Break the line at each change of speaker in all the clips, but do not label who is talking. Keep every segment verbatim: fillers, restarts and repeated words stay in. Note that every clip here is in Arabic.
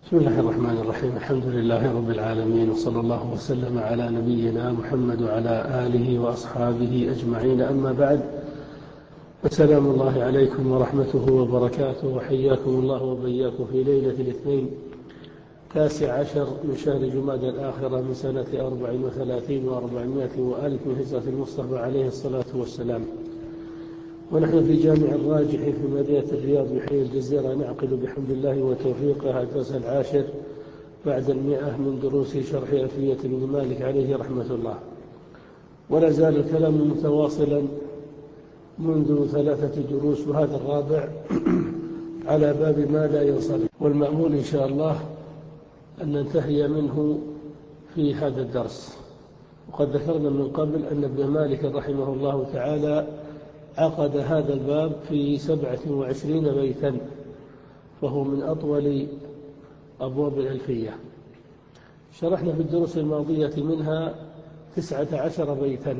بسم الله الرحمن الرحيم. الحمد لله رب العالمين، وصلى الله وسلم على نبينا محمد وعلى آله وأصحابه أجمعين. أما بعد، فسلام الله عليكم ورحمته وبركاته، وحياكم الله وبياكم في ليلة الاثنين تاسع عشر من شهر جمادى الآخرة من سنة أربع وثلاثين وأربعمائة وألف من هجرة المصطفى عليه الصلاة والسلام. ونحن في جامع الراجح في مدينة الرياض بحي الجزيرة نعقد بحمد الله وتوفيقه الدرس العاشر بعد المئة من دروس شرح ألفية بن مالك عليه رحمة الله. ولا زال الكلام متواصلا منذ ثلاثة دروس وهذا الرابع على باب ما لا ينصرف، والمأمول إن شاء الله أن ننتهي منه في هذا الدرس. وقد ذكرنا من قبل أن ابن مالك رحمه الله تعالى عقد هذا الباب في سبعة وعشرين بيتا، فهو من أطول أبواب الألفية. شرحنا في الدروس الماضية منها تسعة عشر بيتا،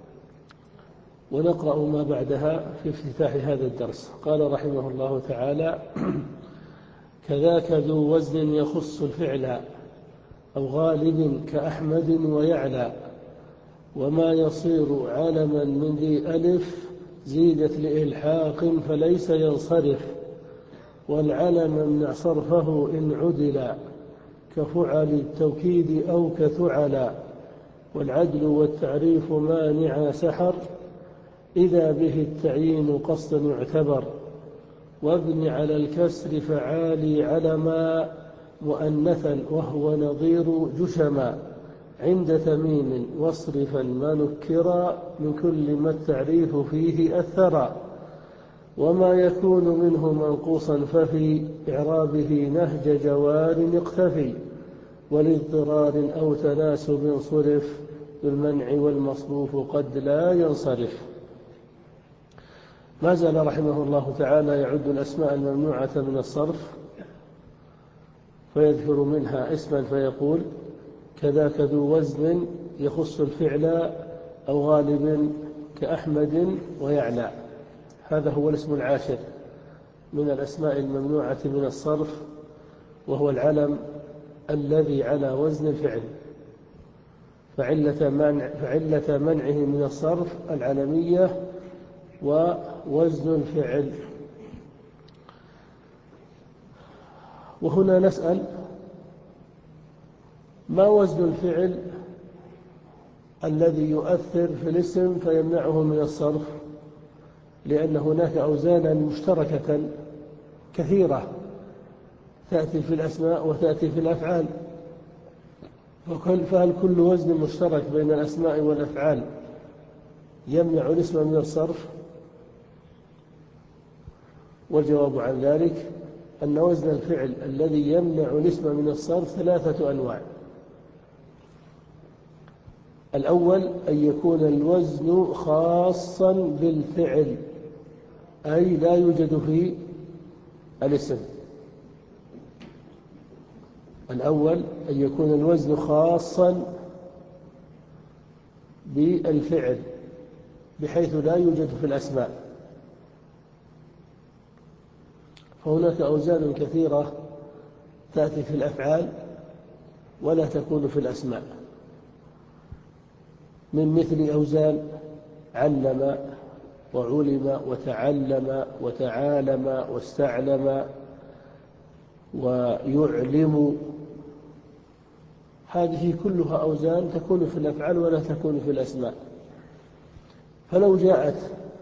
ونقرأ ما بعدها في افتتاح هذا الدرس. قال رحمه الله تعالى: كذاك ذو وزن يخص الفعل أو غالب كأحمد ويعلى، وما يصير علما من ذي ألف زيدت لإلحاق فليس ينصرف، والعلم امنع صرفه إن عدل كفعل التوكيد أو كثعلا، والعدل والتعريف مانع سحر إذا به التعيين قصدا يعتبر، وابن على الكسر فعالي علما مؤنثا وهو نظير جشما عند تميم واصرفا ما نكرا من كل ما التعريف فيه أثرا، وما يكون منه منقوصا ففي إعرابه نهج جوار اقتفي، ولاضطرار أو تناسب صرف بالمنع والمصروف قد لا ينصرف. ما زال رحمه الله تعالى يعد الأسماء الممنوعة من الصرف، فيذكر منها اسما فيقول: كذاك ذو وزن يخص الفعل أو غالب كأحمد ويعلى. هذا هو الاسم العاشر من الأسماء الممنوعة من الصرف، وهو العلم الذي على وزن الفعل، فعلة, منع فعلة منعه من الصرف العلمية ووزن الفعل. وهنا نسأل: ما وزن الفعل الذي يؤثر في الاسم فيمنعه من الصرف؟ لأن هناك أوزانا مشتركة كثيرة تأتي في الأسماء وتأتي في الأفعال، فهل كل وزن مشترك بين الأسماء والأفعال يمنع الاسم من الصرف؟ والجواب عن ذلك أن وزن الفعل الذي يمنع الاسم من الصرف ثلاثة أنواع. الأول أن يكون الوزن خاصا بالفعل، أي لا يوجد فيه الاسم. الأول أن يكون الوزن خاصا بالفعل بحيث لا يوجد في الأسماء، فهناك أوزان كثيرة تأتي في الأفعال ولا تكون في الأسماء، من مثل أوزان علم وعلم وتعلم وتعالم واستعلم ويعلم. هذه كلها أوزان تكون في الأفعال ولا تكون في الأسماء. فلو جاءت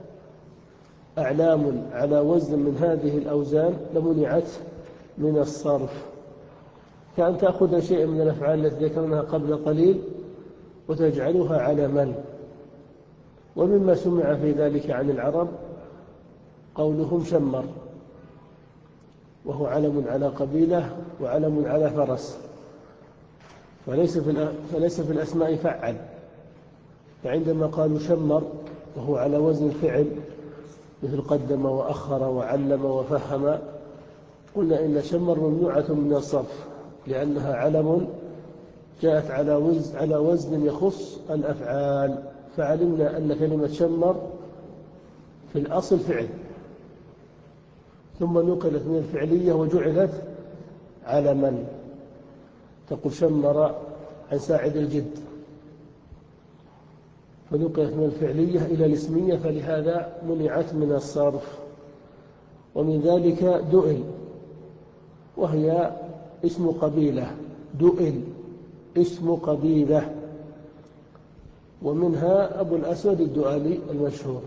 أعلام على وزن من هذه الأوزان لمنعت من الصرف، كأن تأخذ شيء من الأفعال التي ذكرناها قبل قليل وتجعلها علما. ومما سمع في ذلك عن العرب قولهم شمر، وهو علم على قبيلة وعلم على فرس، فليس في فليس في الأسماء فعل. فعندما قالوا شمر وهو على وزن الفعل مثل قدم وأخر وعلم وفهم، قلنا إن شمر ممنوعة من الصرف لأنها علم جاءت على وزن على وزن يخص الأفعال، فعلمنا أن كلمة شمر في الأصل فعل، ثم نقلت من الفعلية وجعلت علما، تقول شمر عن ساعد الجد، فنقلت من الفعلية إلى الاسمية، فلهذا منعت من الصرف. ومن ذلك دؤل، وهي اسم قبيلة، دؤل اسم قبيلة، ومنها أبو الأسود الدؤلي المشهور.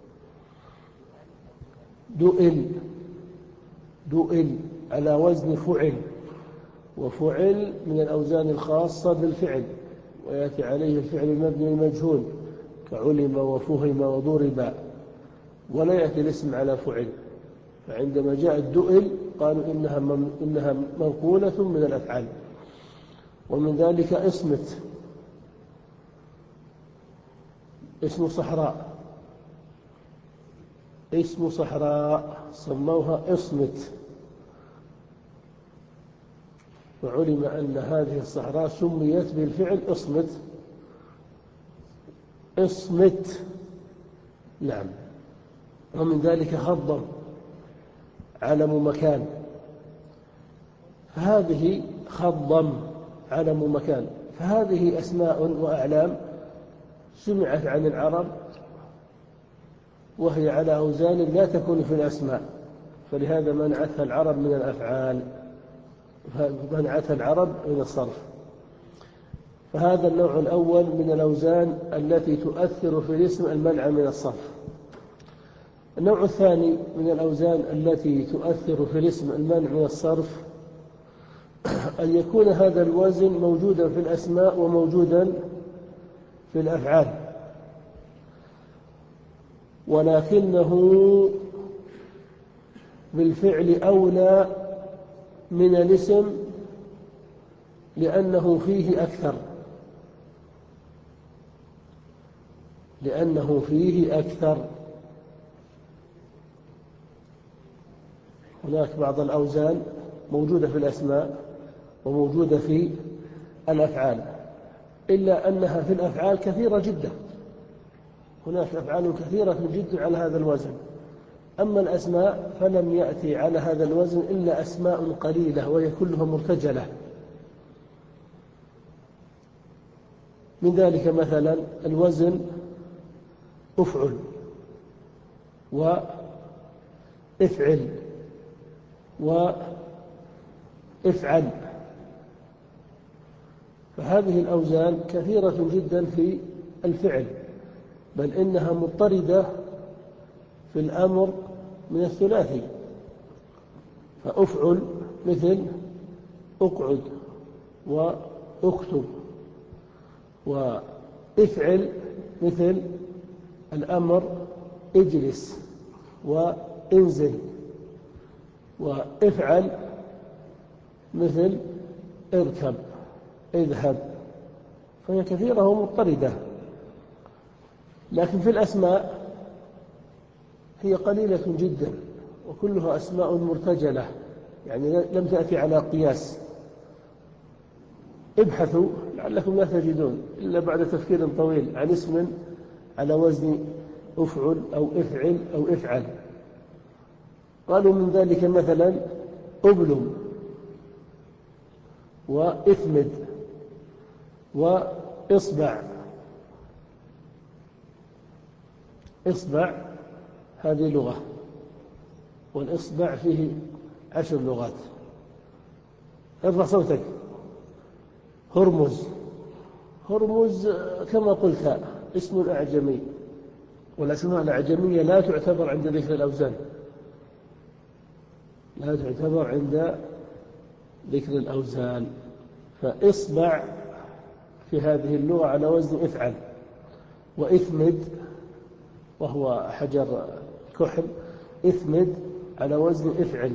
دؤل دؤل على وزن فعل، وفعل من الأوزان الخاصة بالفعل، ويأتي عليه الفعل المبني المجهول كعلم وفهم وضرب، ولا يأتي الاسم على فعل. فعندما جاء الدؤل قالوا إنها إنها منقولة من الأفعال. ومن ذلك إصمت، اسم صحراء، اسم صحراء سموها إصمت، وعلم أن هذه الصحراء سميت بالفعل إصمت. إصمت نعم. ومن ذلك خضم، علم مكان، فهذه خضم علم مكان، فهذه أسماء وأعلام سمعت عن العرب، وهي على أوزان لا تكون في الأسماء، فلهذا منعتها العرب من الأفعال، منعتها العرب من الصرف. فهذا النوع الأول من الأوزان التي تؤثر في الاسم المنع من الصرف. النوع الثاني من الأوزان التي تؤثر في الاسم المنع من الصرف أن يكون هذا الوزن موجودا في الأسماء وموجودا في الأفعال، ولكنه بالفعل أولى من الاسم لأنه فيه أكثر لأنه فيه أكثر هناك بعض الأوزان موجودة في الأسماء وموجودة في الأفعال، إلا أنها في الأفعال كثيرة جدا، هناك أفعال كثيرة جدا على هذا الوزن. أما الأسماء فلم يأتي على هذا الوزن إلا أسماء قليلة، وهي كلها مرتجلة. من ذلك مثلا الوزن أفعل وإفعل وإفعل، فهذه الأوزان كثيرة جدا في الفعل، بل إنها مضطردة في الأمر من الثلاثي. فأفعل مثل أقعد وأكتب، وإفعل مثل الأمر اجلس وانزل، وإفعل مثل اركب اذهب، فهي كثيرة ومضطردة. لكن في الأسماء هي قليلة جدا، وكلها أسماء مرتجلة، يعني لم تأتي على قياس. ابحثوا لعلكم لا تجدون إلا بعد تفكير طويل عن اسم على وزن أفعل أو إفعل أو إفعل. قالوا من ذلك مثلا أبلم وإثمد وإصبع. إصبع هذه لغة، والإصبع فيه عشر لغات. ارفع صوتك. هرمز، هرمز كما قلت اسم أعجمي، والأسماء الأعجمية لا تعتبر عند ذكر الأوزان، لا تعتبر عند ذكر الأوزان. فإصبع في هذه اللغة على وزن إفعل، وإثمد وهو حجر كحل، إثمد على وزن إفعل،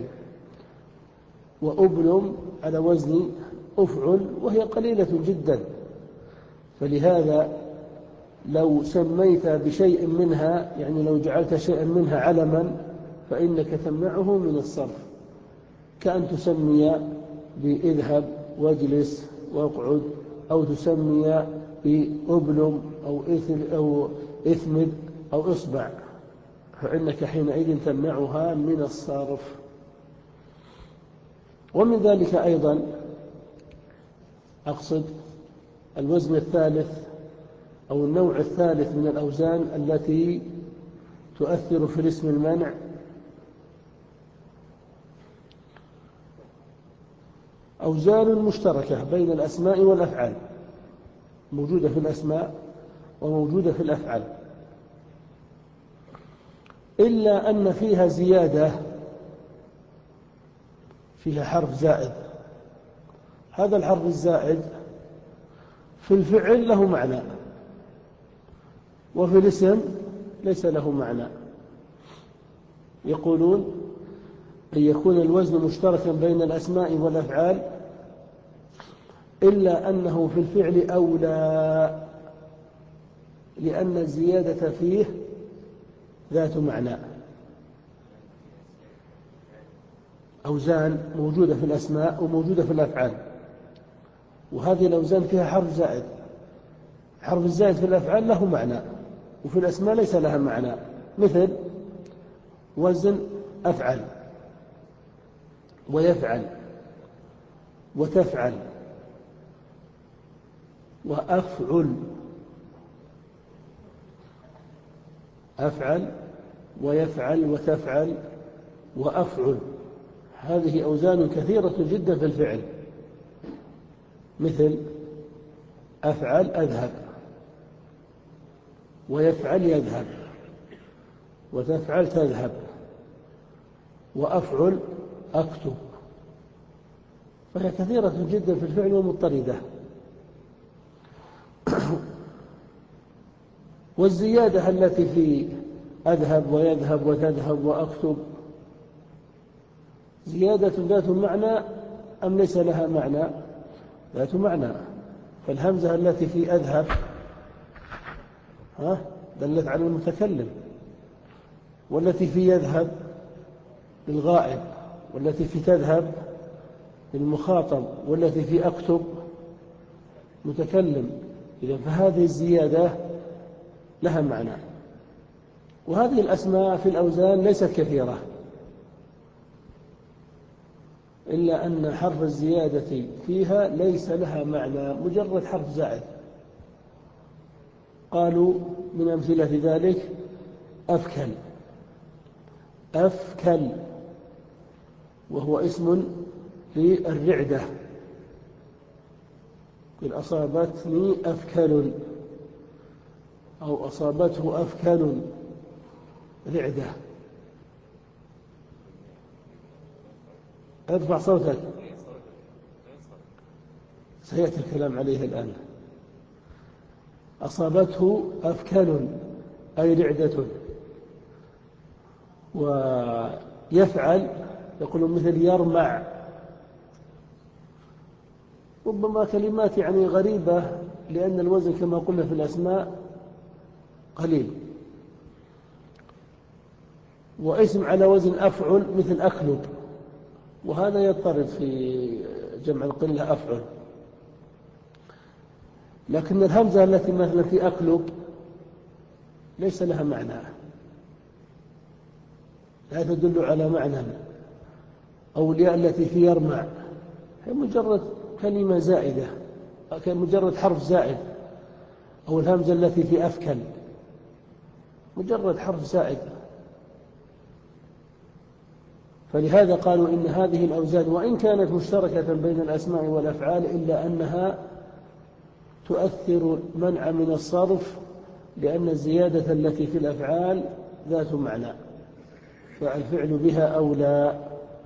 وأبلم على وزن أفعل، وهي قليلة جدا. فلهذا لو سميت بشيء منها، يعني لو جعلت شيئا منها علما، فإنك تمنعه من الصرف، كأن تسمي بإذهب واجلس واقعد، أو تسمي بأبلم أو إثل أو إثمد أو إصبع، فإنك حينئذ تمنعها من الصرف. ومن ذلك أيضا أقصد الوزن الثالث أو النوع الثالث من الأوزان التي تؤثر في الاسم المنع أوزان مشتركة بين الأسماء والأفعال، موجودة في الأسماء وموجودة في الأفعال، إلا أن فيها زيادة، فيها حرف زائد. هذا الحرف الزائد في الفعل له معنى، وفي الاسم ليس له معنى. يقولون أن يكون الوزن مشتركا بين الأسماء والأفعال، إلا أنه في الفعل أولى، لأن الزيادة فيه ذات معنى. أوزان موجودة في الأسماء وموجودة في الأفعال، وهذه الأوزان فيها حرف زائد. حرف الزائد في الأفعال له معنى، وفي الأسماء ليس لها معنى، مثل وزن أفعل ويفعل وتفعل وأفعل. أفعل ويفعل وتفعل وأفعل، هذه أوزان كثيرة جدا في الفعل، مثل أفعل أذهب، ويفعل يذهب، وتفعل تذهب، وأفعل أكتب. فهي كثيرة جدا في الفعل ومضطردة. والزيادة التي في أذهب ويذهب وتذهب وأكتب زيادة ذات معنى أم ليس لها معنى؟ ذات معنى. فالهمزة التي في أذهب ها دلت على المتكلم، والتي في يذهب للغائب، والتي في تذهب للمخاطب، والتي في أكتب متكلم. إذا فهذه الزيادة لها معنى. وهذه الأسماء في الأوزان ليست كثيرة، إلا أن حرف الزيادة فيها ليس لها معنى، مجرد حرف زائد. قالوا من أمثلة ذلك أفكل. أفكل وهو اسم للرعدة، قل أصابتني أفكل أو أصابته أفكل رعدة. ارفع صوتك، سيأتي الكلام عليه الآن. أصابته أفكل أي رعدة. ويفعل يقول مثل يرمع. ربما كلمات يعني غريبة، لأن الوزن كما قلنا في الأسماء قليل. واسم على وزن أفعل مثل أكلب، وهذا يضطرد في جمع القلة أفعل. لكن الهمزة التي مثلا في أكلب ليس لها معنى، لا تدل على معنى. أو الياء التي في يرمع هي مجرد كلمة زائدة، مجرد حرف زائد. أو الهمزة التي في أفكل مجرد حرف زائد. فلهذا قالوا إن هذه الأوزان وإن كانت مشتركة بين الأسماء والأفعال، إلا أنها تؤثر منع من الصرف، لأن الزيادة التي في الأفعال ذات معنى، فالفعل بها أولى.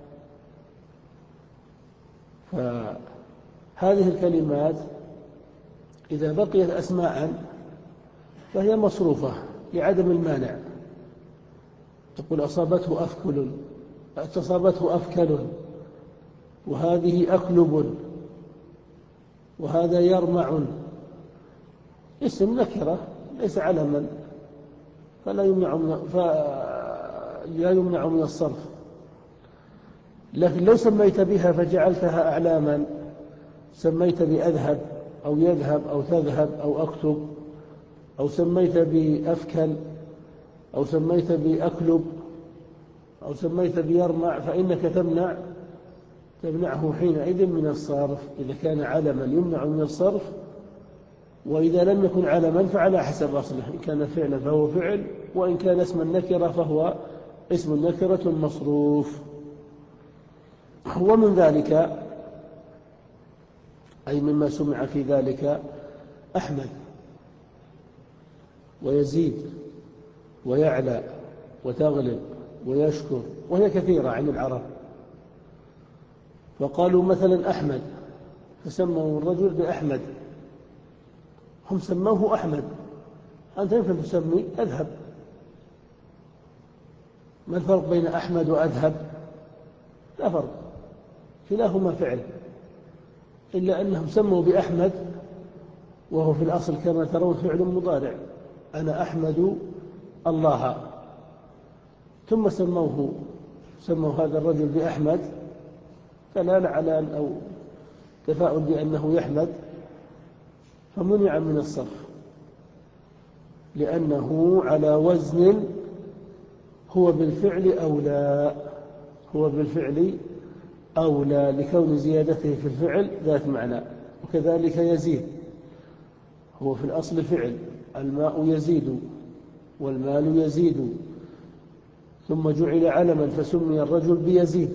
فهذه الكلمات إذا بقيت أسماء فهي مصروفة لعدم المانع. تقول أصابته أفكل، أصابته أفكل، وهذه أكلب، وهذا يرمع. اسم نكرة ليس علما، فلا يمنع من فلا يمنع من الصرف. لكن لو سميت بها فجعلتها أعلاما، سميت بأذهب أو يذهب أو تذهب أو أكتب، أو سميت بأفكل، أو سميت بأكلب، أو سميت بيرمع، فإنك تمنع تمنعه حينئذ من الصرف إذا كان علما يمنع من الصرف، وإذا لم يكن علما فعلى حسب أصله، إن كان فعلا فهو فعل، وإن كان اسم النكرة فهو اسم نكرة مصروف. ومن ذلك أي مما سمع في ذلك أحمد ويزيد ويعلى وتغلب ويشكر، وهي كثيرة عن العرب. فقالوا مثلا أحمد، فسموا الرجل بأحمد، هم سموه أحمد، أنت يمكن تسمي أذهب. ما الفرق بين أحمد وأذهب؟ لا فرق، كلاهما فعل، إلا أنهم سموا بأحمد وهو في الأصل كما ترون فعل مضارع، أنا أحمد الله، ثم سموه سموا هذا الرجل بأحمد دلالة على أن أو تفاؤل بأنه يحمد، فمنع من الصرف لأنه على وزن هو بالفعل أولى، هو بالفعل أولى لكون زيادته في الفعل ذات معنى. وكذلك يزيد، هو في الأصل فعل، الماء يزيد والمال يزيد، ثم جعل علما فسمي الرجل بيزيد.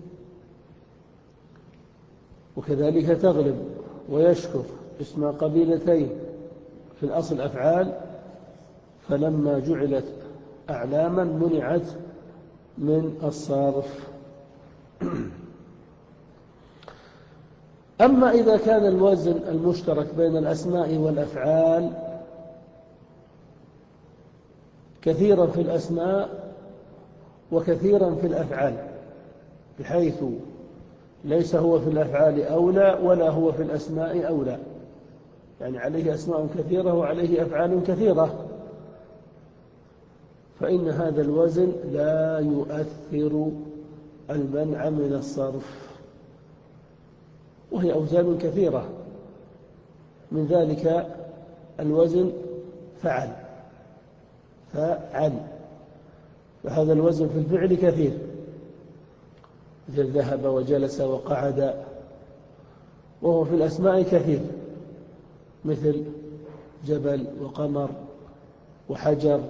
وكذلك تغلب ويشكر اسم قبيلتين في الأصل أفعال، فلما جعلت أعلاما منعت من الصرف. أما إذا كان الوزن المشترك بين الأسماء والأفعال كثيرا في الأسماء وكثيرا في الأفعال، بحيث ليس هو في الأفعال أولى ولا هو في الأسماء أولى، يعني عليه أسماء كثيرة وعليه أفعال كثيرة، فإن هذا الوزن لا يؤثر المنع من الصرف، وهي أوزان كثيرة. من ذلك الوزن فعل، فعل، فهذا الوزن في الفعل كثير، مثل ذهب وجلس وقعد. وهو في الأسماء كثير، مثل جبل وقمر وحجر.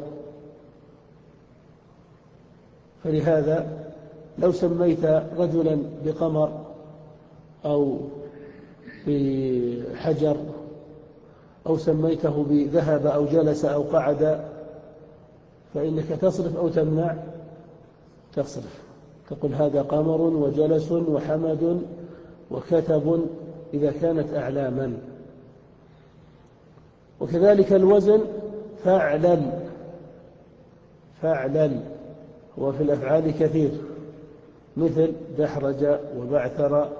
فلهذا لو سميت رجلا بقمر أو بحجر أو سميته بذهب أو جلس أو قعد فإنك تصرف أو تمنع؟ تصرف، تقول هذا قمر وجلس وحمد وكتب إذا كانت أعلاما. وكذلك الوزن فعلا، فعلا هو في الأفعال كثير، مثل دحرج وبعثر.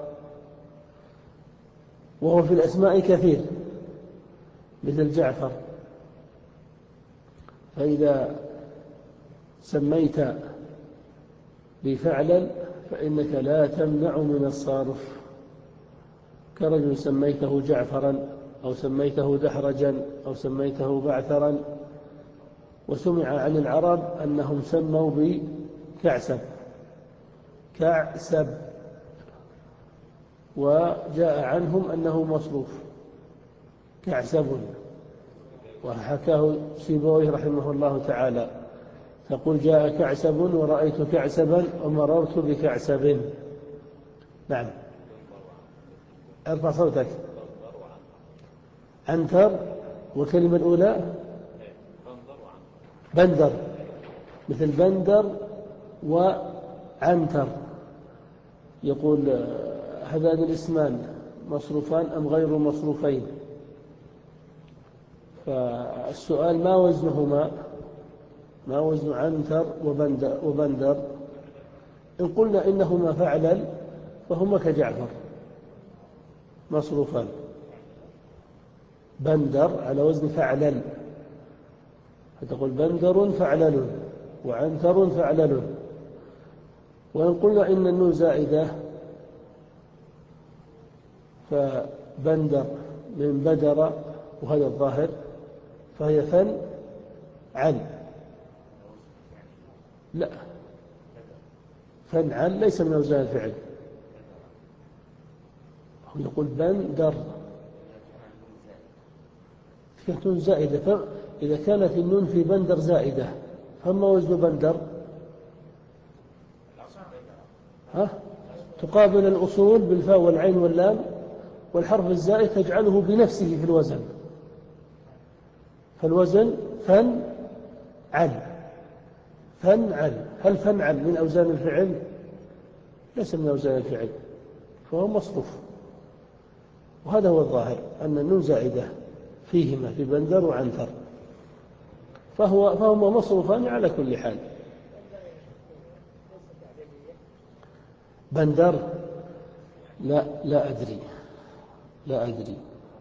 وهو في الأسماء كثير، مثل جعفر. فإذا سميت بفعلا فإنك لا تمنع من الصرف، كرجل سميته جعفرا أو سميته دحرجا أو سميته بعثرا. وسمع عن العرب أنهم سموا بكعسب، كعسب، وجاء عنهم أنه مصروف كعسب. وحكاه سيبويه رحمه الله تعالى، تقول جاء كعسب ورأيت كعسبا ومررت بكعسب. نعم، ارفع صوتك. عنتر، والكلمة الأولى بندر، مثل بندر وعنتر. يقول هذان الاسمان مصروفان أم غير مصروفين؟ فالسؤال ما وزنهما، ما وزن عنتر وبندر, وبندر؟ إن قلنا إنهما فعلا فهما كجعفر مصروفان، بندر على وزن فعلل، فتقول بندر فعلل وعنتر فعلل. وإن قلنا إن النون زائدة فبندر من بدر، وهذا الظاهر، فهي فن عن، لا، فن عن ليس من أوزان الفعل، هو يقول بندر كانت نون زائدة، إذا كانت النون في بندر زائدة فما وزن بندر؟ ها؟ تقابل الأصول بالفاء والعين واللام، والحرف الزائد تجعله بنفسه في الوزن، فالوزن فنعل. فنعل، هل فنعل من أوزان الفعل؟ ليس من أوزان الفعل، فهو مصروف. وهذا هو الظاهر أن النون زائدة فيهما في بندر وعنتر، فهو فهما مصروفان على كل حال. بندر لا لا أدري لا أدري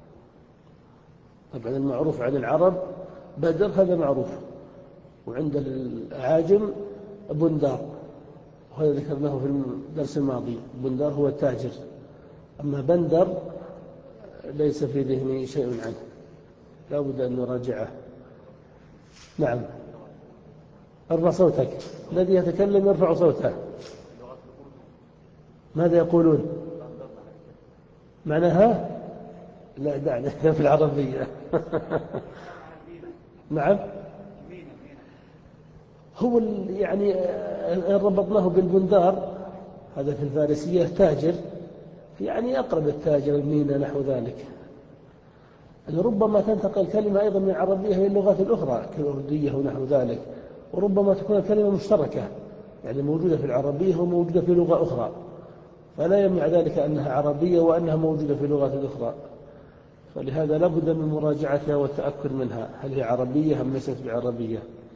طبعا المعروف عن العرب بدر، هذا معروف، وعند الأعاجم بندار، وهذا ذكرناه في الدرس الماضي. بندار هو التاجر، أما بندر ليس في ذهني شيء عنه، لا بد أن نراجعه. نعم، ارفع صوتك، الذي يتكلم يرفع صوته. ماذا يقولون معناها؟ لا دعنا في العربية. نعم، هو يعني ربطناه بالبندار، هذا في الفارسية تاجر، يعني أقرب التاجر المينا نحو ذلك. ربما تنتقل الكلمة أيضا من العربية إلى اللغات الأخرى كالأردية ونحو ذلك، وربما تكون الكلمة مشتركة، يعني موجودة في العربية وموجودة في لغة أخرى، فلا يمنع ذلك أنها عربية وأنها موجودة في اللغات الأخرى، فلهذا لا بد من مراجعتها والتأكد منها، هل هي عربية أم ليست بعربية.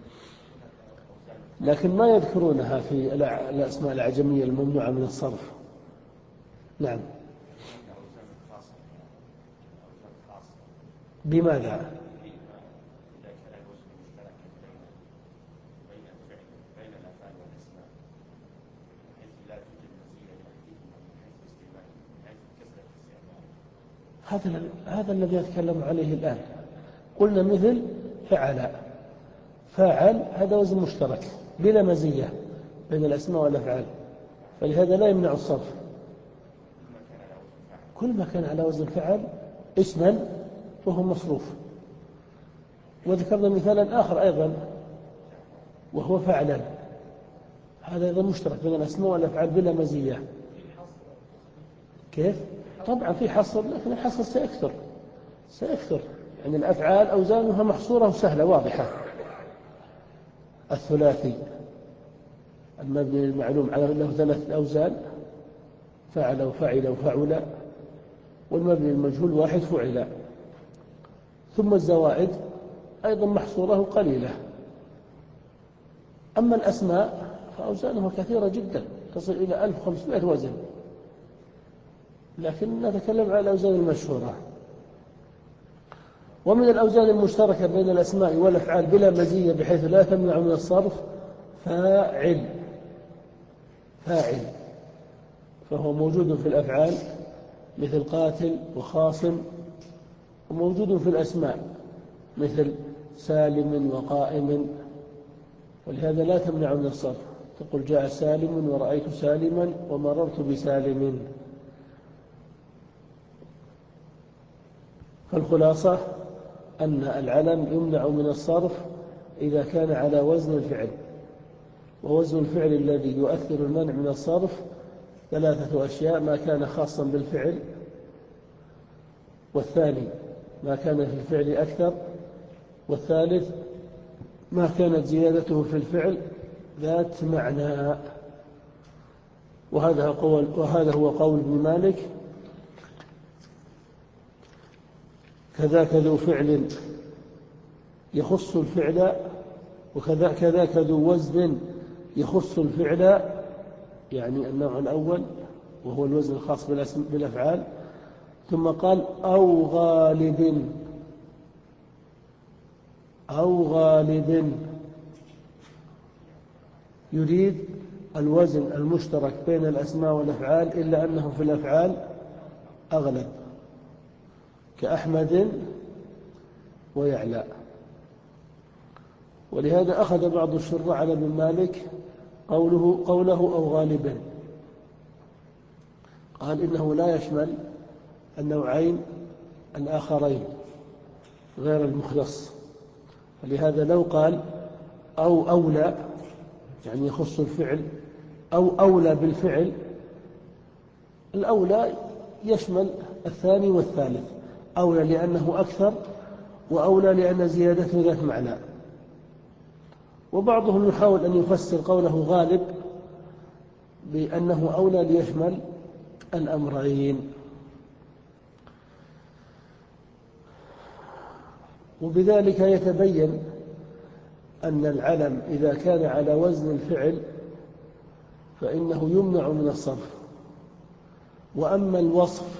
لكن ما يذكرونها في الأسماء الأعجمية الممنوعة من الصرف. نعم، بماذا؟ هذا هذا الذي أتكلم عليه الآن. قلنا مثل فعل، فاعل، هذا وزن مشترك بلا مزية بين الأسماء والأفعال، فلهذا لا يمنع الصرف. كل ما كان على وزن فعل اسما فهو مصروف. وذكرنا مثالا آخر أيضا وهو فعلا، هذا أيضا مشترك بين الأسماء والأفعال بلا مزية. كيف؟ طبعا في حصر، لكن الحصر سيكثر سيكثر يعني الأفعال أوزانها محصورة وسهلة واضحة. الثلاثي المبني المعلوم على له ثلاثة أوزان، فعل وفعل وفعل، والمبني المجهول واحد فعل. ثم الزوائد أيضا محصورة قليلة. أما الأسماء فأوزانها كثيرة جدا، تصل إلى ألف وخمسمائة وزن، لكن نتكلم على الأوزان المشهورة. ومن الأوزان المشتركة بين الأسماء والأفعال بلا مزية بحيث لا تمنع من الصرف فاعل. فاعل فهو موجود في الأفعال مثل قاتل وخاصم، وموجود في الأسماء مثل سالم وقائم، ولهذا لا تمنع من الصرف. تقول جاء سالم ورأيت سالما ومررت بسالم. فالخلاصة أن العلم يمنع من الصرف إذا كان على وزن الفعل، ووزن الفعل الذي يؤثر المنع من الصرف ثلاثة أشياء: ما كان خاصا بالفعل، والثاني ما كان في الفعل أكثر، والثالث ما كانت زيادته في الفعل ذات معنى. وهذا قول وهذا هو قول ابن مالك: كذاك ذو فعل يخص الفعل، وكذا كذاك ذو وزن يخص الفعل، يعني النوع الأول وهو الوزن الخاص بالأفعال. ثم قال: أو غالب أو غالب يريد الوزن المشترك بين الأسماء والأفعال، إلا أنه في الأفعال أغلب، كأحمد ويعلى. ولهذا أخذ بعض الشراح على ابن مالك قوله, قوله أو غالبا، قال إنه لا يشمل النوعين الآخرين غير المخلص. فلهذا لو قال أو أولى يعني يخص الفعل أو أولى بالفعل، الأولى يشمل الثاني والثالث، أولى لأنه أكثر، وأولى لأن زيادته ذات معنى. وبعضهم يحاول أن يفسر قوله غالب بأنه أولى ليشمل الأمرين. وبذلك يتبين أن العلم إذا كان على وزن الفعل فإنه يمنع من الصرف، وأما الوصف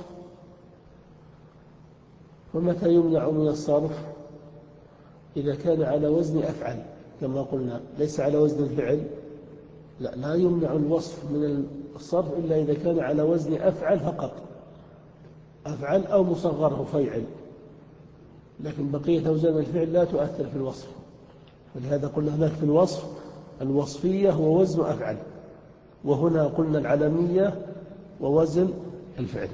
فمتى يمنع من الصرف؟ إذا كان على وزن أفعل كما قلنا، ليس على وزن الفعل، لا لا يمنع الوصف من الصرف إلا إذا كان على وزن أفعل فقط، أفعل أو مصغره فيعل، لكن بقية أوزان الفعل لا تؤثر في الوصف. ولهذا قلنا هناك في الوصف الوصفية ووزن أفعل، وهنا قلنا العلمية ووزن الفعل.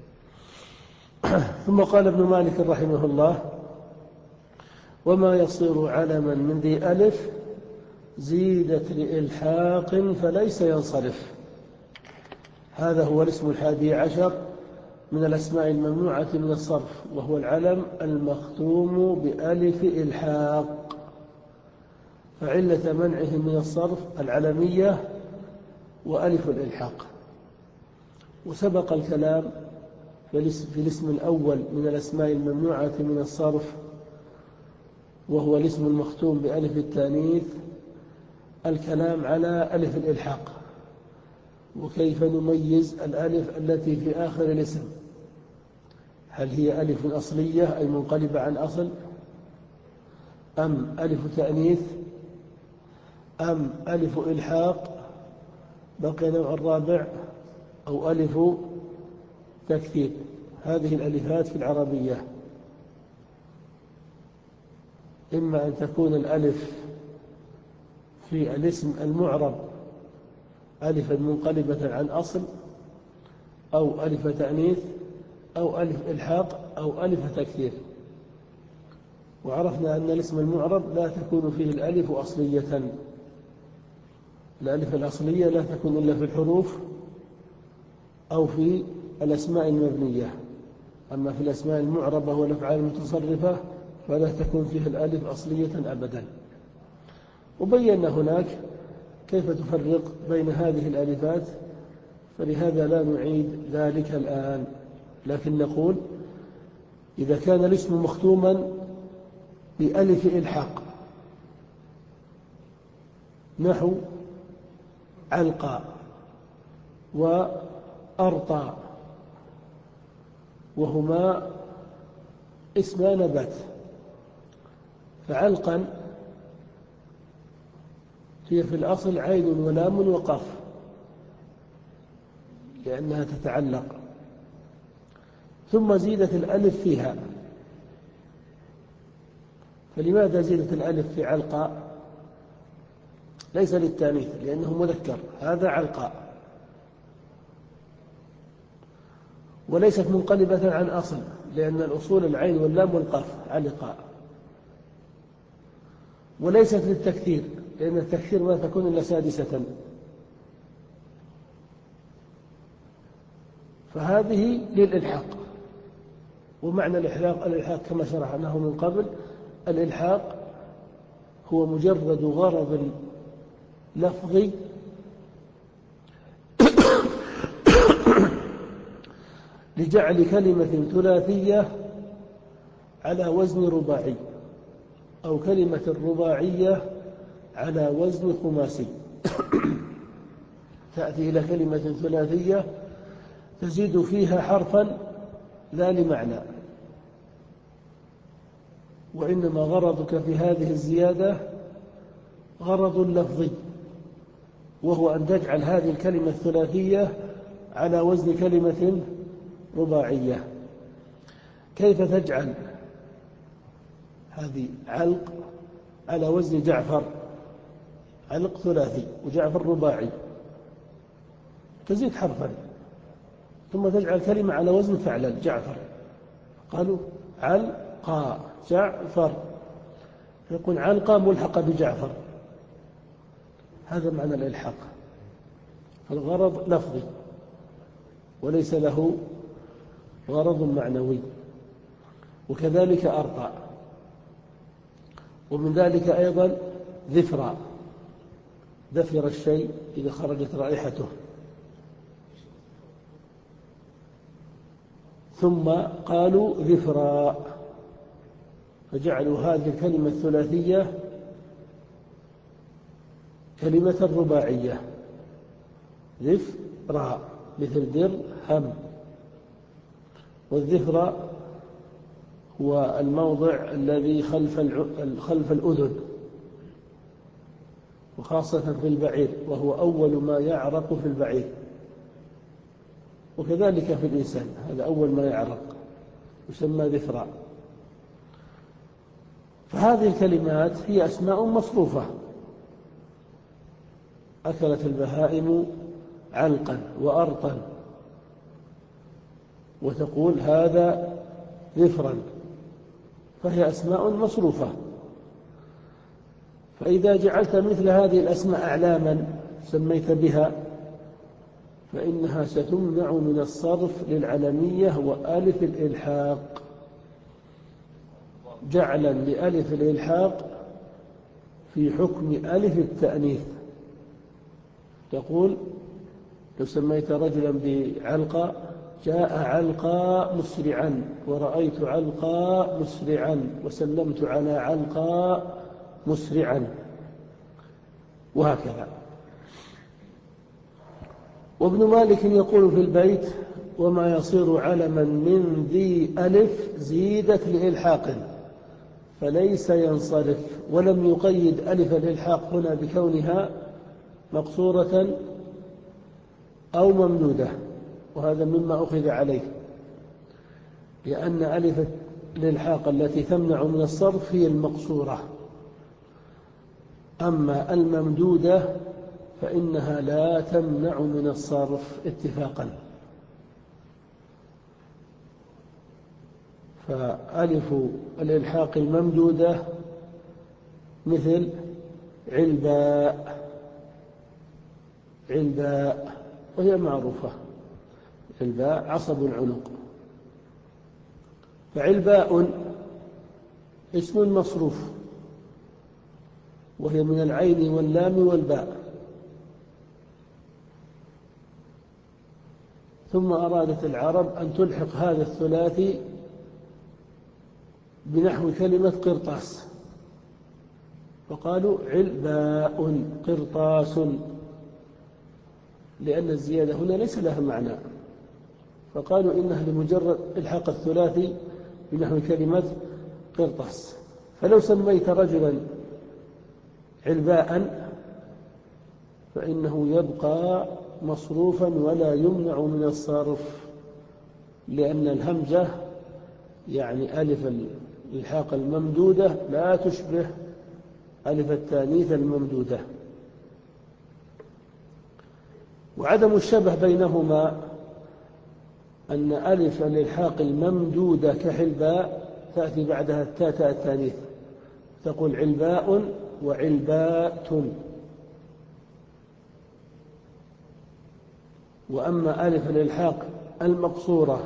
ثم قال ابن مالك رحمه الله: وما يصير علما من ذي ألف زيدت لإلحاق فليس ينصرف. هذا هو الاسم الحادي عشر من الأسماء الممنوعة من الصرف، وهو العلم المختوم بألف إلحاق. فعلة منعه من الصرف العلمية وألف الإلحاق. وسبق الكلام في الاسم الأول من الأسماء الممنوعة من الصرف، وهو الاسم المختوم بألف التانيث، الكلام على ألف الإلحاق، وكيف نميز الألف التي في آخر الاسم، هل هي ألف أصلية أي منقلبة عن أصل، أم ألف تأنيث، أم ألف إلحاق بقي نوع الرابع، أو ألف تكثير. هذه الألفات في العربية إما أن تكون الألف في الاسم المعرب ألفا منقلبة عن أصل، أو ألف تأنيث، أو ألف إلحاق، أو ألف تكثير. وعرفنا أن الاسم المعرب لا تكون فيه الألف أصلية، الألف الأصلية لا تكون إلا في الحروف أو في الأسماء المبنية، أما في الأسماء المعربة والأفعال المتصرفة فلا تكون فيه الألف أصلية أبدا. وبينا هناك كيف تفرق بين هذه الألفات، فلهذا لا نعيد ذلك الآن، لكن نقول إذا كان الاسم مختوما بألف إلحاق نحو علقى وأرطى، وهما اسما نبات، فعلقا هي في الأصل عين ولام وقاف لأنها تتعلق، ثم زيدت الألف فيها. فلماذا زيدت الألف في علقاء؟ ليس للتانيث لأنه مذكر، هذا علقاء، وليست منقلبة عن أصل لأن الأصول العين واللام والقاف علقاء، وليست للتكثير لأن التكثير ما تكون إلا سادسة. فهذه للإلحاق. ومعنى الإلحاق الإلحاق كما شرحناه من قبل، الإلحاق هو مجرد غرض لفظي لجعل كلمة ثلاثية على وزن رباعي، أو كلمة رباعية على وزن خماسي. تأتي إلى كلمة ثلاثية تزيد فيها حرفا لا لمعنى، وإنما غرضك في هذه الزيادة غرض لفظي، وهو أن تجعل هذه الكلمة الثلاثية على وزن كلمة رباعية. كيف تجعل هذه علق على وزن جعفر؟ علق ثلاثي وجعفر رباعي، تزيد حرفا ثم تجعل كلمة على وزن فعلل جعفر، قالوا علقى جعفر، يكون علقى ملحقة بجعفر، هذا معنى الإلحاق. الغرض لفظي وليس له غرض معنوي. وكذلك أرطى، ومن ذلك أيضا ذفرا، ذفر الشيء إذا خرجت رائحته. ثم قالوا ذفرا، فجعلوا هذه الكلمة الثلاثية كلمة رباعية، ذفرا مثل درهم. والذفرا هو الموضع الذي خلف خلف الأذن، وخاصة في البعير، وهو أول ما يعرق في البعير، وكذلك في الإنسان، هذا أول ما يعرق يسمى ذفرا. فهذه الكلمات هي أسماء مصروفة، أكلت البهائم علقا وأرطا، وتقول هذا ذفرا، فهي أسماء مصروفة. فإذا جعلت مثل هذه الأسماء أعلاما سميت بها فإنها ستمنع من الصرف للعلمية وألف الإلحاق، جعلا لألف الإلحاق في حكم ألف التأنيث. تقول لو سميت رجلا بعلقى جاء علقى مسرعا، ورأيت علقى مسرعا، وسلمت على علقى مسرعا، وهكذا. وابن مالك يقول في البيت: وما يصير علما من ذي ألف زيدت لإلحاق فليس ينصرف، ولم يقيد ألف الإلحاق هنا بكونها مقصورة أو ممدودة، وهذا مما أخذ عليه، لأن ألف الإلحاق التي تمنع من الصرف هي المقصورة، أما الممدودة فإنها لا تمنع من الصرف اتفاقا. فألف الإلحاق الممدودة مثل علباء، علباء وهي معروفة، علباء عصب العنق. فعلباء اسم مصروف، وهي من العين واللام والباء. ثم أرادت العرب أن تلحق هذا الثلاثي بنحو كلمة قرطاس، فقالوا علباء قرطاس، لأن الزيادة هنا ليس لها معنى، فقالوا إنها لمجرد إلحاق الثلاثي بنحو كلمة قرطاس. فلو سميت رجلا علباء فإنه يبقى مصروفا ولا يمنع من الصرف، لأن الهمزة يعني ألف الإلحاق الممدودة لا تشبه ألف التانيث الممدودة. وعدم الشبه بينهما أن ألف الإلحاق الممدودة كحلباء تأتي بعدها التاء التانيث، تقول علباء وعلبات. وأما ألف الإلحاق المقصورة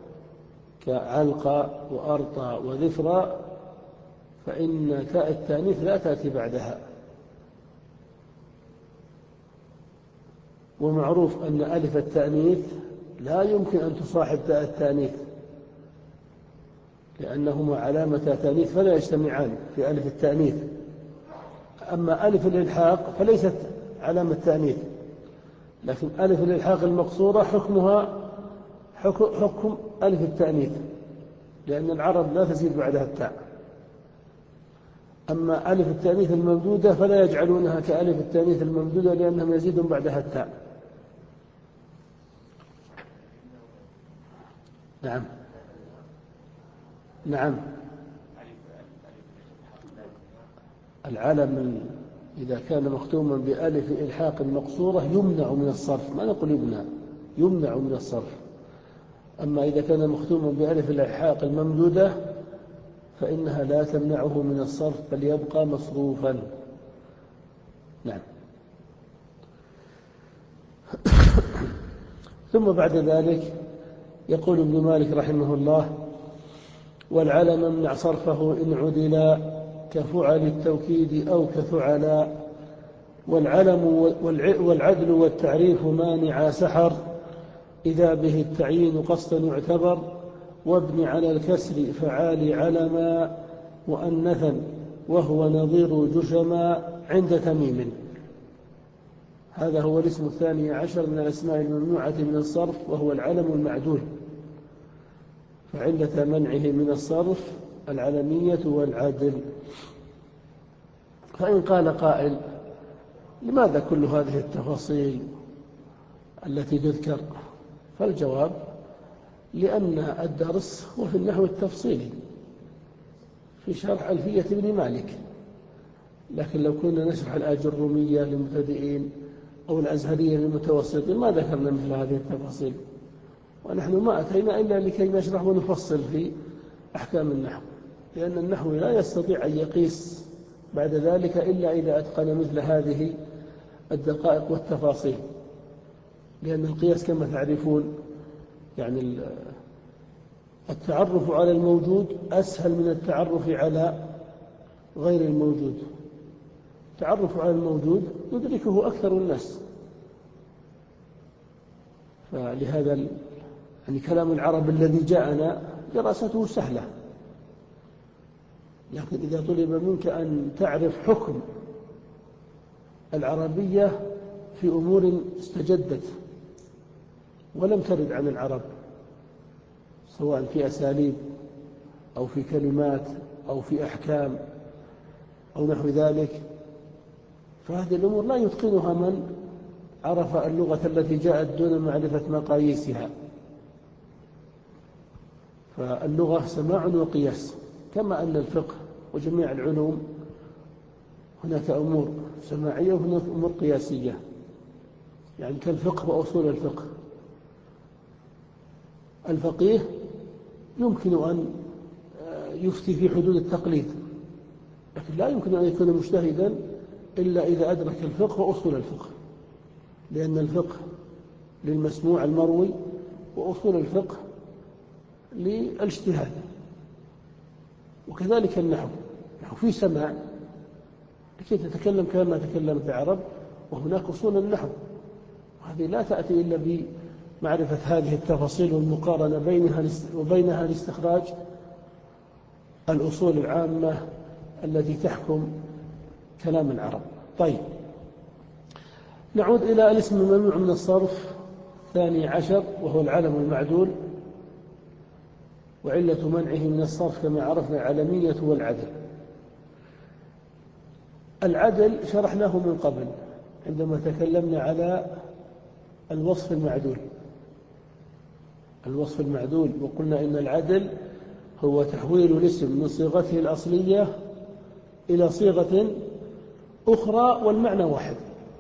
كعلقى وأرطى وذفرى فإن تاء التانيث لا تأتي بعدها. ومعروف أن ألف التأنيث لا يمكن أن تصاحب تاء التانيث، لأنهما علامة تانيث فلا يجتمعان في ألف التأنيث. أما ألف الإلحاق فليست علامة تأنيث، لكن ألف الإلحاق المقصورة حكمها حكم ألف التأنيث، لأن العرب لا تزيد بعدها التاء. أما ألف التأنيث الممدودة فلا يجعلونها كألف التأنيث الممدودة، لأنهم يزيدون بعدها التاء. نعم نعم العلم إذا كان مختوما بألف إلحاق مقصورة يمنع من الصرف، ما نقول يمنع، يمنع من الصرف، أما إذا كان مختوما بألف الإلحاق الممدودة فإنها لا تمنعه من الصرف بل يبقى مصروفا. نعم. ثم بعد ذلك يقول ابن مالك رحمه الله: والعلم امنع صرفه إن عدلا كفعل التوكيد أو كفعلا، والعلم والعدل والتعريف مانع سحر إذا به التعيين قصدا يعتبر، وابن على الكسر فعال علما مؤنثا وهو نظير جشما عند تميم. هذا هو الاسم الثاني عشر من الأسماء الممنوعة من الصرف، وهو العلم المعدول، فعلة منعه من الصرف العلمية والعدل. فإن قال قائل: لماذا كل هذه التفاصيل التي تذكر؟ فالجواب: لأن الدرس هو في النحو التفصيلي في شرح ألفية ابن مالك، لكن لو كنا نشرح الآجرومية للمبتدئين أو الأزهرية للمتوسطين ما ذكرنا مثل هذه التفاصيل، ونحن ما أتينا إلا لكي نشرح ونفصل في أحكام النحو، لأن النحو لا يستطيع أن يقيس بعد ذلك إلا إذا أتقن مثل هذه الدقائق والتفاصيل، لأن القياس كما تعرفون يعني التعرف على الموجود أسهل من التعرف على غير الموجود. التعرف على الموجود يدركه أكثر الناس، فلهذا يعني كلام العرب الذي جاءنا دراسته سهلة، لكن إذا طلب منك أن تعرف حكم العربية في أمور استجدت ولم ترد عن العرب، سواء في أساليب أو في كلمات أو في أحكام أو نحو ذلك، فهذه الأمور لا يتقنها من عرف اللغة التي جاءت دون معرفة مقاييسها. فاللغة سماع وقياس، كما أن الفقه وجميع العلوم هناك أمور سماعية وهناك أمور قياسية، يعني كالفقه وأصول الفقه. الفقيه يمكن أن يفتي في حدود التقليد، لكن لا يمكن أن يكون مجتهدا إلا إذا أدرك الفقه وأصول الفقه، لأن الفقه للمسموع المروي وأصول الفقه للاجتهاد. وكذلك النحو، النحو فيه سماع لكي تتكلم كما تكلمت العرب، وهناك أصول النحو، وهذه لا تأتي إلا بمعرفة هذه التفاصيل والمقارنة بينها وبينها لاستخراج الأصول العامة التي تحكم كلام العرب. طيب، نعود إلى الاسم الممنوع من الصرف الثاني عشر، وهو العلم المعدول، وعلة منعه من الصرف كما عرفنا العلمية والعدل. العدل شرحناه من قبل عندما تكلمنا على الوصف المعدول. الوصف المعدول وقلنا إن العدل هو تحويل الاسم من صيغته الأصلية إلى صيغة أخرى والمعنى واحد،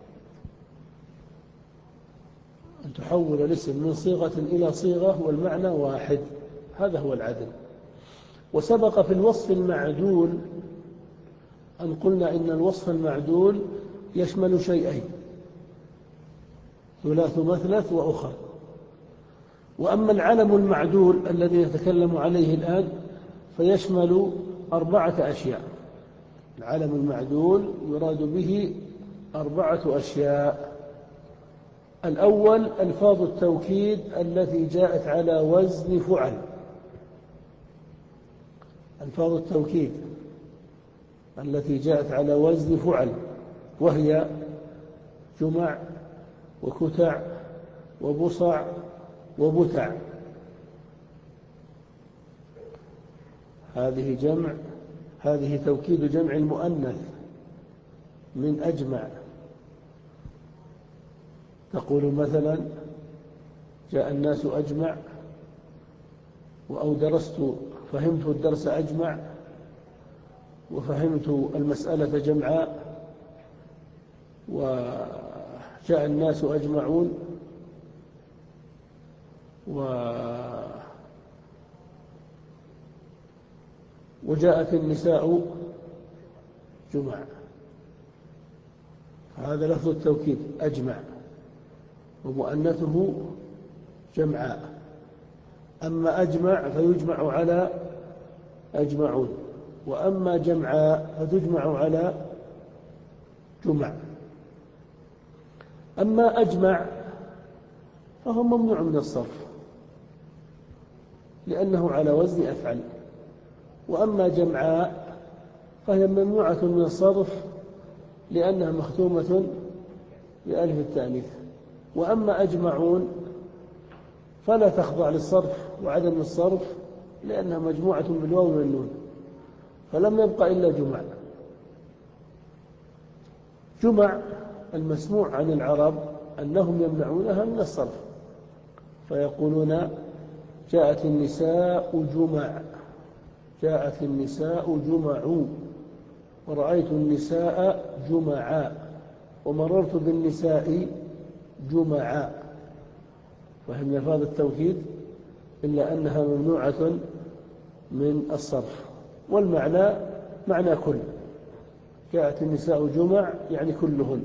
أن تحول الاسم من صيغة إلى صيغة والمعنى واحد، هذا هو العدل. وسبق في الوصف المعدول أن قلنا إن الوصف المعدول يشمل شيئين: ثلاث مثلث وأخر. وأما العلم المعدول الذي نتكلم عليه الآن فيشمل أربعة أشياء. العلم المعدول يراد به أربعة أشياء. الأول ألفاظ التوكيد التي جاءت على وزن فعل. ألفاظ التوكيد التي جاءت على وزن فعل، وهي جمع وكتع وبصع وبتع. هذه جمع هذه توكيد جمع المؤنث من أجمع. تقول مثلا: جاء الناس أجمع، أو درست فهمت الدرس أجمع، وفهمت المسألة جمعاء، وجاء الناس أجمعون، وجاء وجاءت النساء جمع، هذا لفظ التوكيد أجمع، ومؤنثه جمعاء. أما أجمع فيجمع على أجمعون، وأما جمعاء فتجمع على جمع. أما أجمع فهو ممنوع من الصرف لأنه على وزن أفعل، وأما جمعاء فهي ممنوعة من الصرف لأنها مختومة بألف التأنيث. وأما أجمعون فلا تخضع للصرف وعدم الصرف لأنها مجموعة بالواو والنون، فلم يبقى إلا جمع. جمع المسموع عن العرب أنهم يمنعونها من الصرف، فيقولون جاءت النساء جمع، جاءت النساء جمع، ورأيت النساء جمعا، ومررت بالنساء جمعا. وهم لفظ التوكيد إلا أنها ممنوعة من الصرف، والمعنى معنى كل. جاءت النساء جمع يعني كلهن.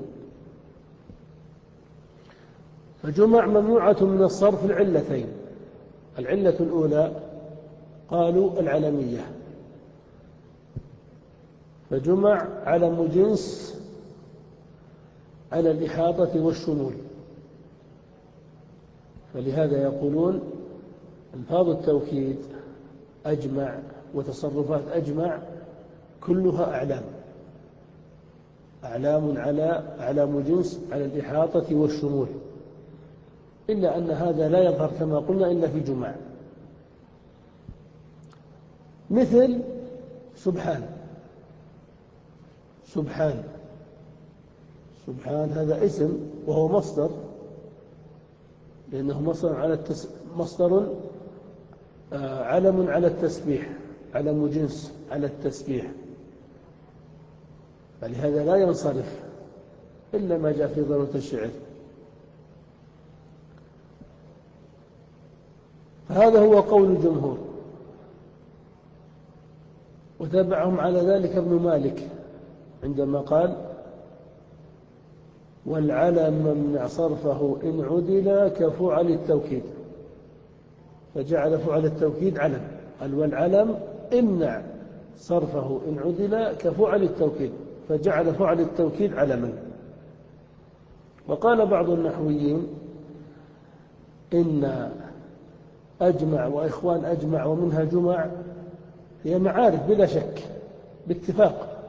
فجمع ممنوعة من الصرف لعلتين. العلة الأولى قالوا العلمية، فجمع علم جنس على الإحاطة والشمول، فلهذا يقولون ألفاظ التوكيد أجمع وتصرفات أجمع كلها أعلام، أعلام على أعلام جنس على الإحاطة والشمول، إلا أن هذا لا يظهر كما قلنا إلا في جمع. مثل سبحان، سبحان سبحان هذا اسم وهو مصدر، لأنه مصدر على التس... مصدر آه علم على التسبيح، علم جنس على التسبيح، فلهذا لا ينصرف إلا ما جاء في ضرورة الشعر. فهذا هو قول الجمهور، وتابعهم على ذلك ابن مالك عندما قال والعلم ممنع صرفه إن عدل كفعل التوكيد، فجعل فعل التوكيد علم. قال والعلم امنع صرفه إن عدل كفعل التوكيد، فجعل فعل التوكيد علما. وقال بعض النحويين إن أجمع وإخوان أجمع ومنها جمع هي معارف بلا شك باتفاق،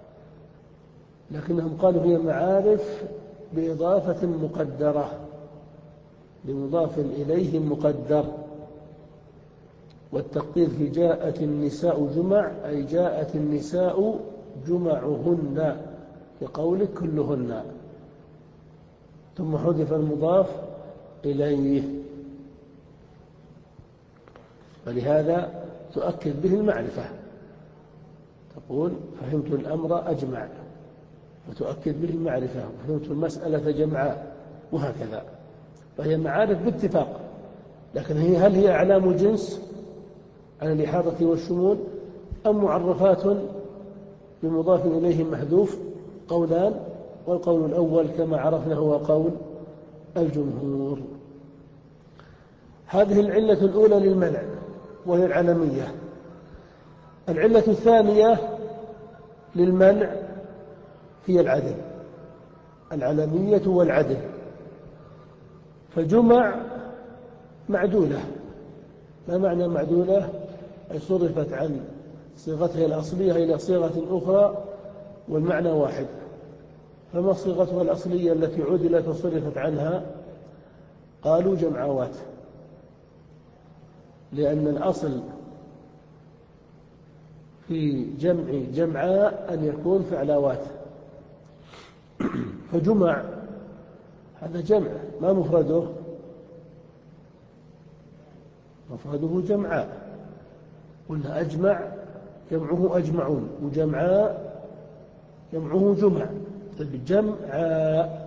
لكنهم قالوا هي معارف بإضافة مقدرة بمضاف إليه مقدر، والتقدير في جاءت النساء جمع أي جاءت النساء جمعهن كقولك كلهن، ثم حذف المضاف إليه، فلهذا تؤكد به المعرفة، تقول فهمت الأمر أجمع، وتؤكد به المعرفة، وفهمت المسألة جمعاء، وهكذا. فهي معارف باتفاق، لكن هي هل هي أعلام جنس على الإحاطة والشمول أم معرفات بمضاف إليه محذوف؟ قولان، والقول الأول كما عرفنا هو قول الجمهور. هذه العلة الأولى للمنع وهي العلمية. العلة الثانية للمنع هي العدل، العلمية والعدل. فجمع معدولة. ما معنى معدولة؟ أي صرفت عن صيغتها الأصلية إلى صيغة أخرى والمعنى واحد. فما صيغتها الأصلية التي عدلت وصرفت عنها؟ قالوا جمعوات، لأن الأصل في جمع جمعاء أن يكون فعلاوات، فجمع هذا جمع، ما مفرده؟ مفرده جمعاء. قلنا أجمع جمعه أجمعون، وجمعاء جمعه جمع. جمعاء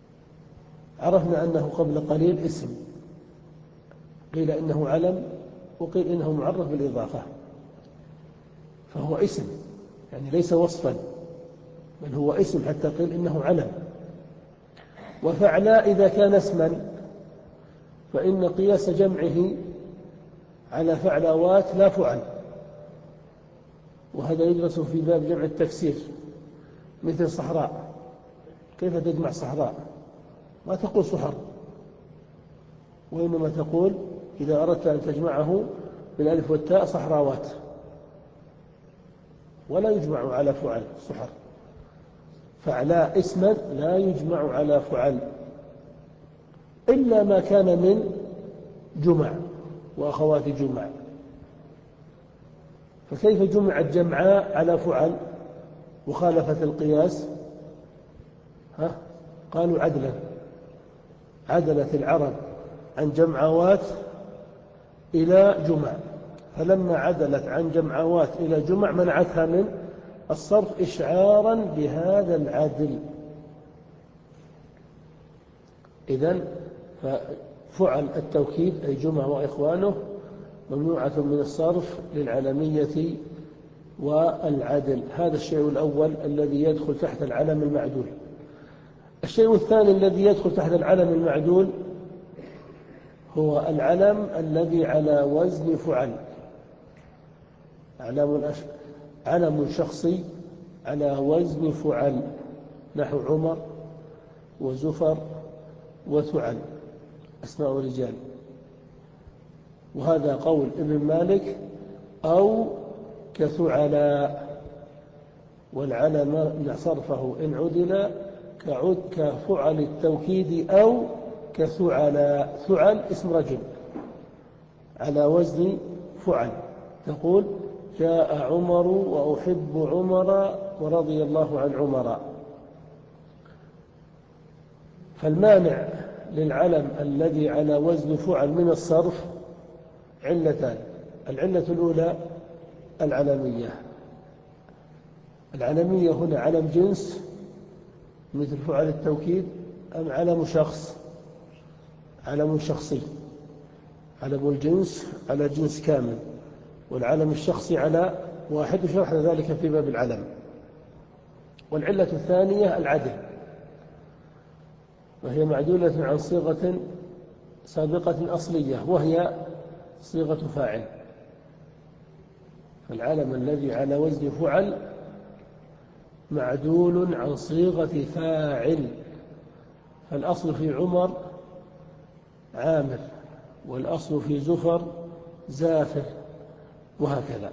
عرفنا أنه قبل قليل اسم، قيل إنه علم وقيل إنه معرف بالإضافة، فهو اسم يعني ليس وصفا، بل هو اسم حتى قيل إنه علم. وفعلاء إذا كان اسما فإن قياس جمعه على فعلاوات لا فعل، وهذا يدرس في باب جمع التكسير، مثل صحراء. كيف تجمع صحراء؟ ما تقول صحر، وإنما تقول إذا أردت أن تجمعه بالألف والتاء صحراوات، ولا يجمع على فعل صحر. فعلاء اسما لا يجمع على فعل إلا ما كان من جمع وأخوات جمع. فكيف جمعت جمعاء على فعل وخالفت القياس؟ ها؟ قالوا عدلا، عدلت العرب عن جمعوات إلى جمع، فلما عدلت عن جمعوات إلى جمع منعتها من الصرف إشعارا بهذا العدل. إذن ففعل التوكيد أي جمع وإخوانه ممنوعة من الصرف للعلمية والعدل. هذا الشيء الأول الذي يدخل تحت العلم المعدول. الشيء الثاني الذي يدخل تحت العلم المعدول هو العلم الذي على وزن فعل. علم علم شخصي على وزن فعل، نحو عمر وزفر وثعل، أسماء رجال. وهذا قول ابن مالك. أو كثعلاء، والعلم صرفه إن عدل كعد كفعل التوكيد أو كثعلاء. ثعل اسم رجل على وزن فعل، تقول جاء عمر وأحب عمر ورضي الله عن عمر. فالمانع للعلم الذي على وزن فعل من الصرف علتان. العلة الأولى العلمية. العلمية هنا علم جنس مثل فعل التوكيد، أم علم شخص؟ علم شخصي. علم الجنس على جنس كامل، والعلم الشخصي على واحد، وشرحنا ذلك في باب العلم. والعلة الثانية العدل، وهي معدولة عن صيغة سابقة أصلية، وهي صيغة فاعل. فالعلم الذي على وزن فعل معدول عن صيغة فاعل. فالأصل في عمر عامر، والأصل في زفر زافر، وهكذا.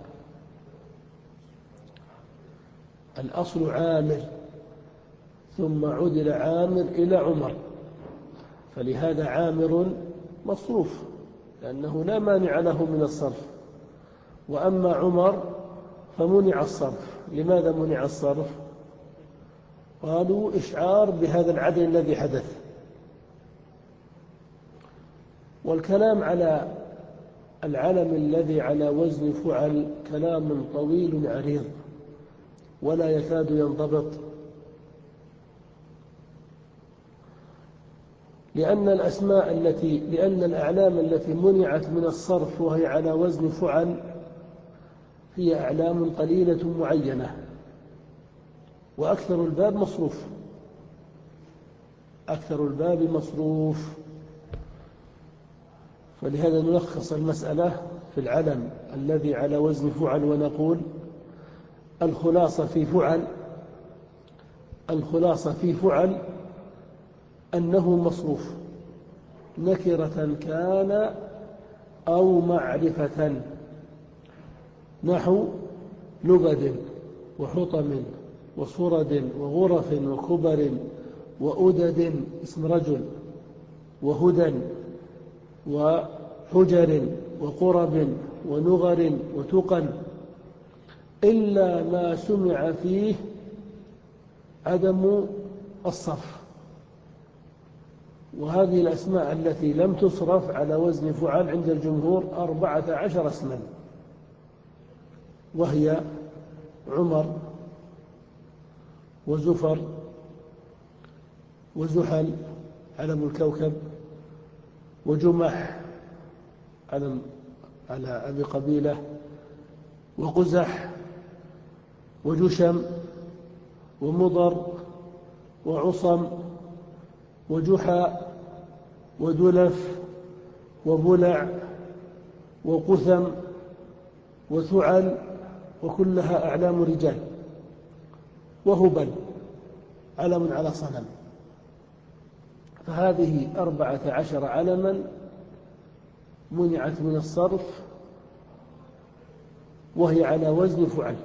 الأصل عامر ثم عدل عامر إلى عمر، فلهذا عامر مصروف لأنه لا مانع له من الصرف. وأما عمر فمنع الصرف. لماذا منع الصرف؟ قالوا إشعار بهذا العدل الذي حدث. والكلام على العلم الذي على وزن فعل كلام طويل عريض ولا يكاد ينضبط، لأن الأسماء التي لأن الأعلام التي منعت من الصرف وهي على وزن فعل هي أعلام قليلة معينة، وأكثر الباب مصروف. أكثر الباب مصروف. فلهذا نلخص المسألة في العلم الذي على وزن فعل ونقول الخلاصة في فعل الخلاصة في فعل أنه مصروف، نكرة كان أو معرفة، نحو لبد وحطم وصرد وغرف وكبر وأدد اسم رجل، وهدى وحجر وقرب ونغر وتقن، إلا ما سمع فيه عدم الصرف. وهذه الأسماء التي لم تصرف على وزن فعل عند الجمهور أربعة عشر اسما، وهي عمر وزفر وزحل علم الكوكب، وجمح علم على أبي قبيلة، وقزح، وجشم، ومضر، وعصم، وجحا، ودلف، وبلع، وقثم، وثعل، وكلها أعلام رجال. وهبل علم على صنم. فهذه أربعة عشر علما منعت من الصرف، وهي على وزن فعل.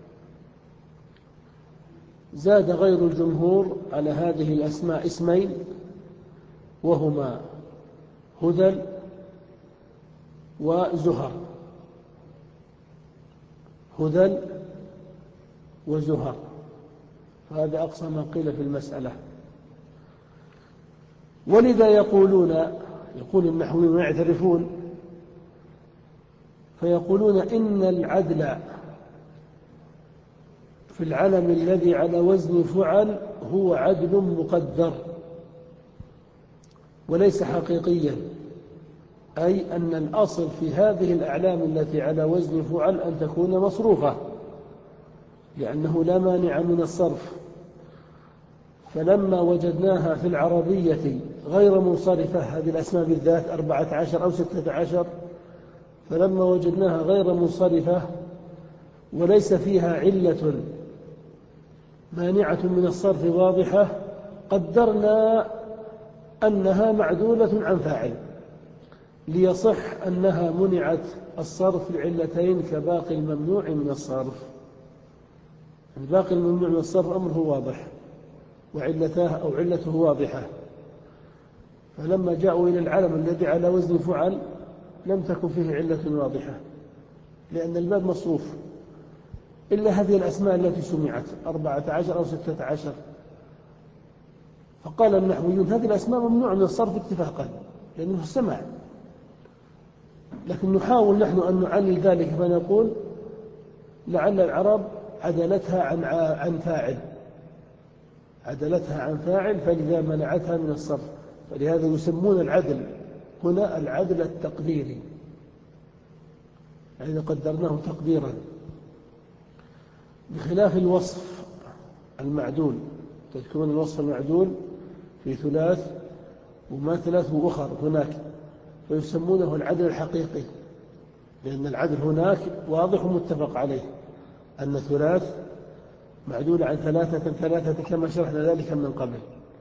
زاد غير الجمهور على هذه الأسماء اسمين، وهما هذل وزهر. هذل وزهر، هذا أقصى ما قيل في المسألة. ولذا يقولون يقول النحويون يعترفون فيقولون إن العدل في العلم الذي على وزن فعل هو عدل مقدر وليس حقيقيا، أي أن الأصل في هذه الأعلام التي على وزن فعل أن تكون مصروفة، لأنه لا مانع من الصرف. فلما وجدناها في العربية غير منصرفة، هذه الأسماء بالذات أربعة عشر أو ستة عشر، فلما وجدناها غير منصرفة وليس فيها علة مانعة من الصرف واضحة، قدرنا أنها معدولة عن فاعل، ليصح أنها منعت الصرف لعلتين كباقي الممنوع من الصرف. الباقي الممنوع من الصرف أمره واضح وعلته أو علته واضحة، فلما جاءوا إلى العلم الذي على وزن فعل لم تكن فيه علة واضحة، لأن الباب مصروف، إلا هذه الأسماء التي سمعت أربعة عشر أو ستة عشر. فقال النحويون هذه الأسماء ممنوع من الصرف اتفاقا لأنه السمع، لكن نحاول نحن أن نعلل ذلك فنقول لعل العرب عدلتها عن عن فاعل عدلتها عن فاعل فلذا منعتها من الصرف. فلهذا يسمون العدل هنا العدل التقديري، يعني قدرناه تقديرا، بخلاف الوصف المعدول. تذكرون الوصف المعدول في ثلاث ومثلث وأخر هناك، فيسمونه العدل الحقيقي، لأن العدل هناك واضح ومتفق عليه، أن ثلاث معدول عن ثلاثة ثلاثة كما شرحنا ذلك من قبل.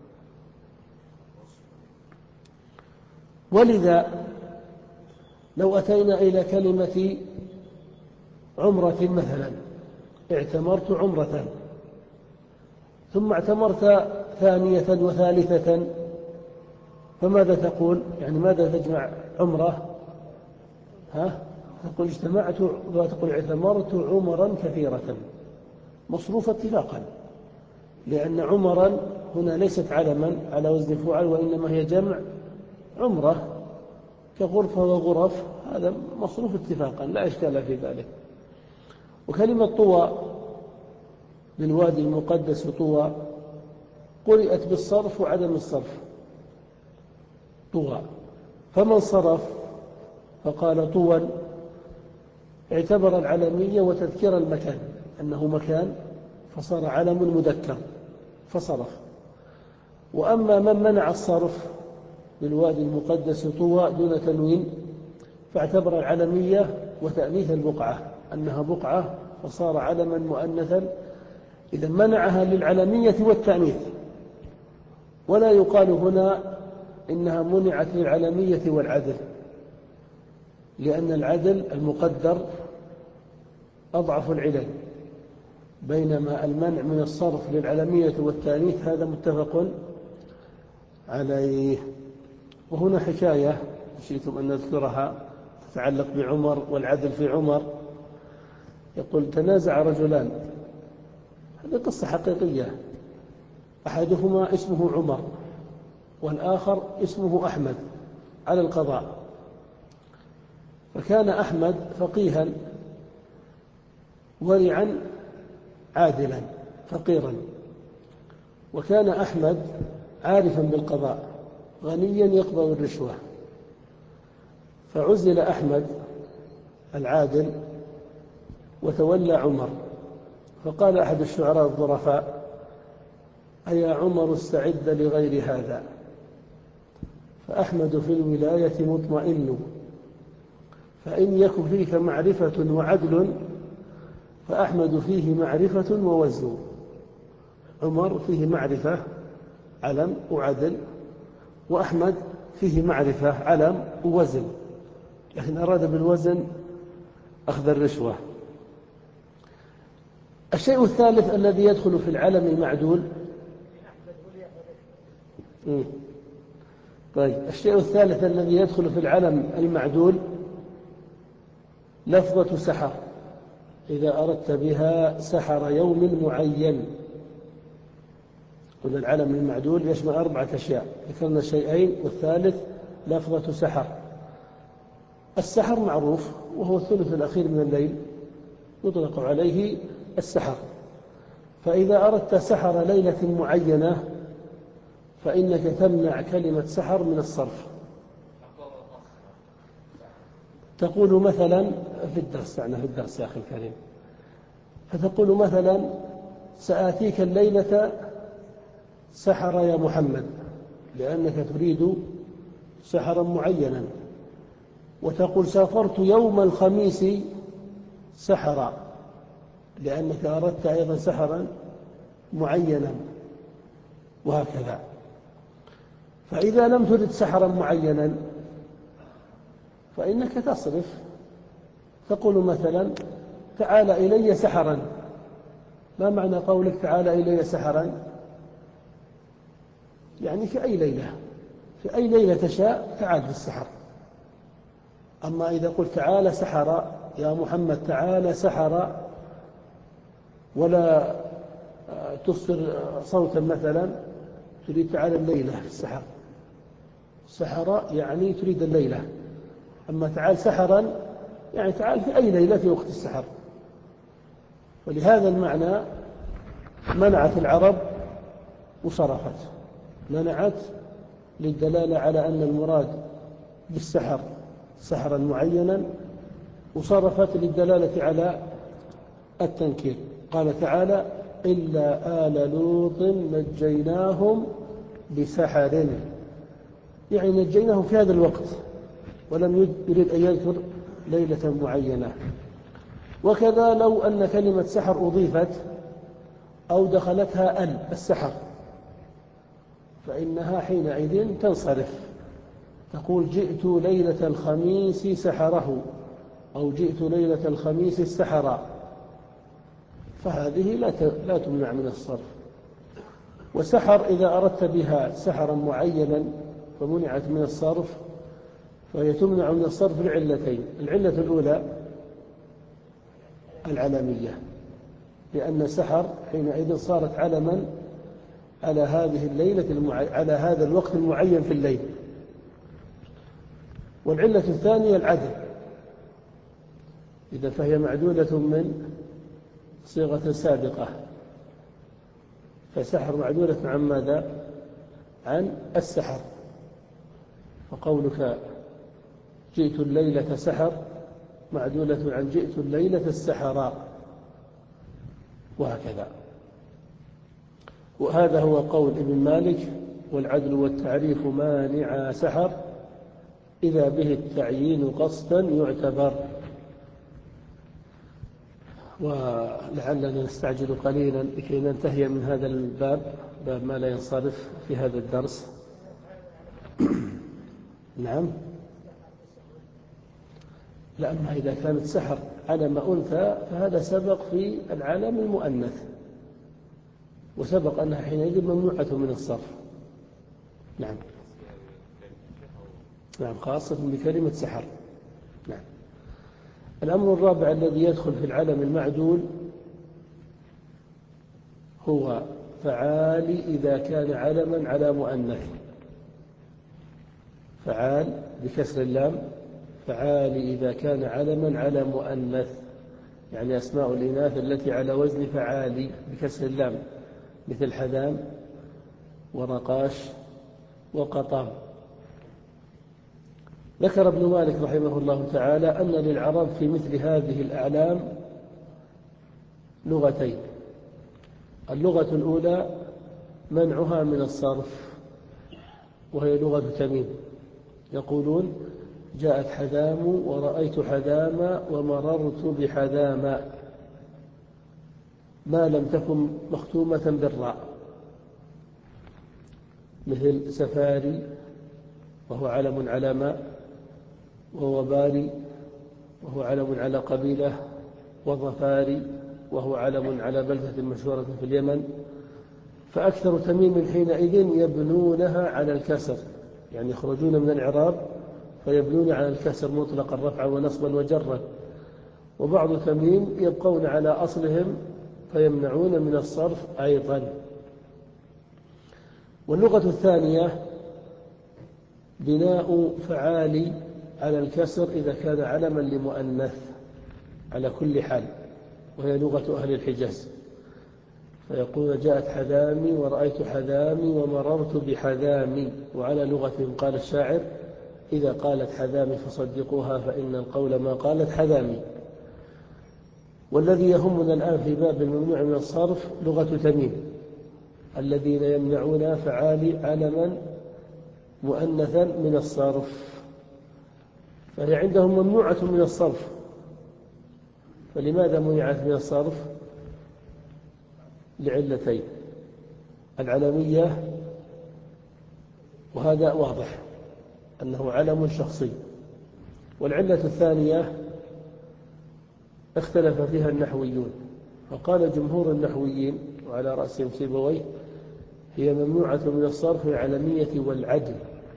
ولذا لو أتينا إلى كلمة عمرة مثلا، اعتمرت عمرة، ثم اعتمرت ثانية وثالثة، فماذا تقول؟ يعني ماذا تجمع عمرة؟ ها؟ تقول اجتمعت، وتقول اعتمرت عمرا كثيرة، مصروفة اتفاقا، لأن عمرا هنا ليست علما على وزن فعل، وإنما هي جمع عمرة كغرفة وغرف، هذا مصروف اتفاقا لا إشكال في ذلك. وكلمة طوى بالوادي المقدس طوى قرئت بالصرف وعدم الصرف طوى، فمن صرف فقال طوى اعتبر العلمية وتذكير المكان أنه مكان فصار علم مذكر فصرف. وأما من منع الصرف بالوادي المقدس طوى دون تنوين فاعتبر العلمية وتأنيث البقعة أنها بقعة فصار علما مؤنثا، إذا منعها للعلمية والتأنيث، ولا يقال هنا إنها منعت للعلمية والعدل، لأن العدل المقدر أضعف العلل، بينما المنع من الصرف للعلمية والتأنيث هذا متفق عليه. وهنا حكاية شئتم أن نذكرها تتعلق بعمر والعدل في عمر. يقول تنازع رجلان، هذه قصة حقيقية، أحدهما اسمه عمر والآخر اسمه أحمد على القضاء. فكان أحمد فقيها ورعا عادلا فقيرا، وكان أحمد عارفا بالقضاء غنيا يقبل الرشوة. فعزل أحمد العادل وتولى عمر، فقال أحد الشعراء الظرفاء: أيا عمر استعد لغير هذا، فأحمد في الولاية مطمئن، فإن يك فيك معرفة وعدل فأحمد فيه معرفة ووزن. عمر فيه معرفة علم وعدل، وأحمد فيه معرفة علم ووزن، لكن أراد بالوزن أخذ الرشوة. الشيء الثالث الذي يدخل في العلم المعدول طيب الشيء الثالث الذي يدخل في العلم المعدول لفظة سحر، إذا أردت بها سحر يوم معين. قلنا العلم المعدول يشمل أربعة أشياء، ذكرنا شيئين والثالث لفظة سحر. السحر معروف وهو الثلث الأخير من الليل، يطلق عليه السحر. فإذا أردت سحر ليلة معينة فإنك تمنع كلمة سحر من الصرف. تقول مثلا في الدرس يعني في الدرس يا أخي الكريم، فتقول مثلا: سآتيك الليلة سحر يا محمد، لأنك تريد سحرا معينا. وتقول: سافرت يوم الخميس سحرا، لأنك أردت أيضا سحرا معينا، وهكذا. فإذا لم ترد سحرا معينا فإنك تصرف، تقول مثلا: تعال إلي سحرا. ما معنى قولك تعال إلي سحرا؟ يعني في أي ليلة، في أي ليلة تشاء تعال بالسحر. أما إذا قلت تعال سحر يا محمد، تعال سحر، ولا تصدر صوتا مثلا، تريد تعال الليلة في السحر. سحر يعني تريد الليلة، أما تعال سحرا يعني تعال في أي ليلة في وقت السحر. ولهذا المعنى منعت العرب وصرفت، منعت للدلالة على أن المراد بالسحر سحرا معينا، وصرفت للدلالة على التنكير. قال تعالى: إلا آل لوط نجيناهم بسحر، يعني نجيناهم في هذا الوقت، ولم يريد أن يذكر ليلة معينة. وكذا لو أن كلمة سحر أضيفت أو دخلتها ال السحر فإنها حينئذ تنصرف، تقول: جئت ليلة الخميس سحره، أو جئت ليلة الخميس السحر، فهذه لا لا تمنع من الصرف. وسحر إذا أردت بها سحرا معينا فمنعت من الصرف، فهي تمنع من الصرف لعلتين: العلة الأولى العلمية، لأن السحر حينئذ صارت علما على هذه الليلة المعي... على هذا الوقت المعين في الليل. والعلة الثانية العدل، إذا فهي معدولة من صيغة سابقة، فسحر معدولة عن ماذا؟ عن السحر. فقولك جئت الليلة سحر معدولة عن جئت الليلة السحراء، وهكذا. وهذا هو قول ابن مالك: والعدل والتعريف مانع سحر، إذا به التعيين قصدا يعتبر. ولعلنا نستعجل قليلا لكي ننتهي من هذا الباب، باب ما لا ينصرف في هذا الدرس. نعم. لأما إذا كانت سحر علم أنثى فهذا سبق في العالم المؤنث، وسبق أنها حينئذ ممنوعة من الصرف. نعم نعم خاصة بكلمة سحر. نعم. الأمر الرابع الذي يدخل في العلم المعدول هو فعال إذا كان علما على مؤنث. فعال بكسر اللام، فعال إذا كان علما على مؤنث، يعني أسماء الإناث التي على وزن فعالي بكسر اللام، مثل حذام ونقاش وقطام. ذكر ابن مالك رحمه الله تعالى أن للعرب في مثل هذه الأعلام لغتين. اللغة الأولى منعها من الصرف، وهي لغة تميم. يقولون جاءت حذام ورأيت حذاما ومررت بحذاما، ما لم تكن مختومة بالراء، مثل سفاري وهو علم على ماء، ووباري وهو علم على قبيلة، وظفاري وهو علم على بلدة مشهورة في اليمن. فأكثر تميم حينئذ يبنونها على الكسر، يعني يخرجون من الإعراب فيبنون على الكسر مطلقا رفعا ونصبا وجرا. وبعض تميم يبقون على أصلهم فيمنعون من الصرف أيضا. واللغة الثانية بناء فعالي على الكسر إذا كان علما لمؤنث على كل حال، وهي لغة أهل الحجاز. فيقول جاءت حذامي ورأيت حذامي ومررت بحذامي. وعلى لغة قال الشاعر إذا قالت حذامي فصدقوها فإن القول ما قالت حذامي. والذي يهمنا الآن في باب الممنوع من الصرف لغة تميم، الذين يمنعون فعالي علما مؤنثا من الصرف، فهي عندهم ممنوعة من الصرف. فلماذا منعت من الصرف؟ لعلتين: العلمية، وهذا واضح أنه علم شخصي. والعلة الثانية اختلف فيها النحويون، فقال جمهور النحويين وعلى رأسهم سيبويه هي ممنوعة من الصرف العلمية والعدل.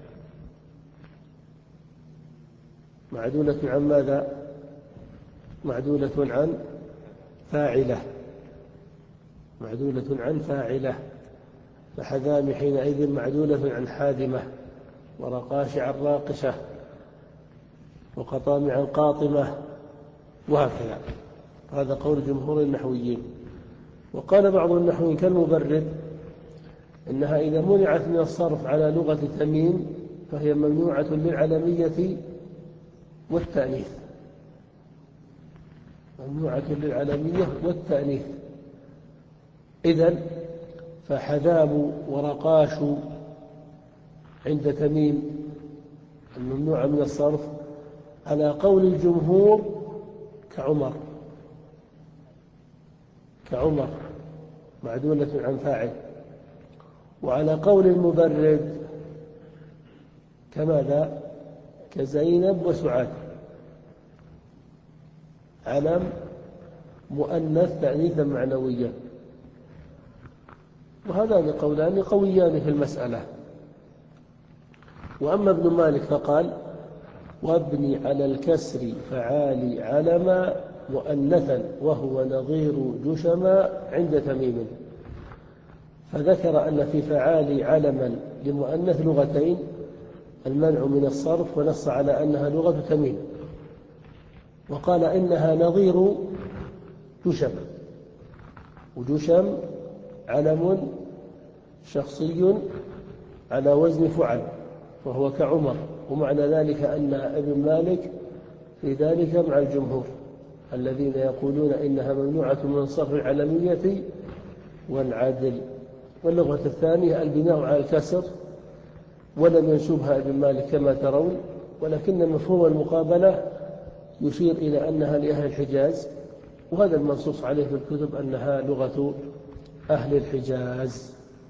معدولة عن ماذا؟ معدولة عن فاعلة، معدولة عن فاعلة. فحذام حينئذ معدولة عن حاذمة، ورقاش عن راقشة، وقطام عن قاطمة، وهكذا. هذا قول جمهور النحويين. وقال بعض النحويين كالمبرد إنها إذا منعت من الصرف على لغة تميم فهي ممنوعة للعلمية والتأنيث، ممنوعة للعلمية والتأنيث. إذن فحذام ورقاش عند تميم الممنوع من الصرف على قول الجمهور كعمر، كعمر معدولة عن فاعل. وعلى قول المبرد كماذا؟ كزينب وسعاد، علم مؤنث تأنيثا معنويا. وهذان قولان قويان في المسألة. وأما ابن مالك فقال وابني على الكسر فعالي علما مؤنثا وهو نظير جشما عند تميم. فذكر أن في فعالي علما لمؤنث لغتين: المنع من الصرف، ونص على أنها لغة تميم. وقال إنها نظير جشم، وجشم علم شخصي على وزن فعل، وهو كعمر. ومعنى ذلك أن ابن مالك في ذلك مع الجمهور الذين يقولون إنها ممنوعة من الصرف العلمية والعدل. واللغة الثانية البناء على الكسر، ولم ينسبها ابن مالك كما ترون، ولكن مفهوم المقابلة يشير إلى أنها لأهل الحجاز، وهذا المنصوص عليه في الكتب أنها لغة أهل الحجاز.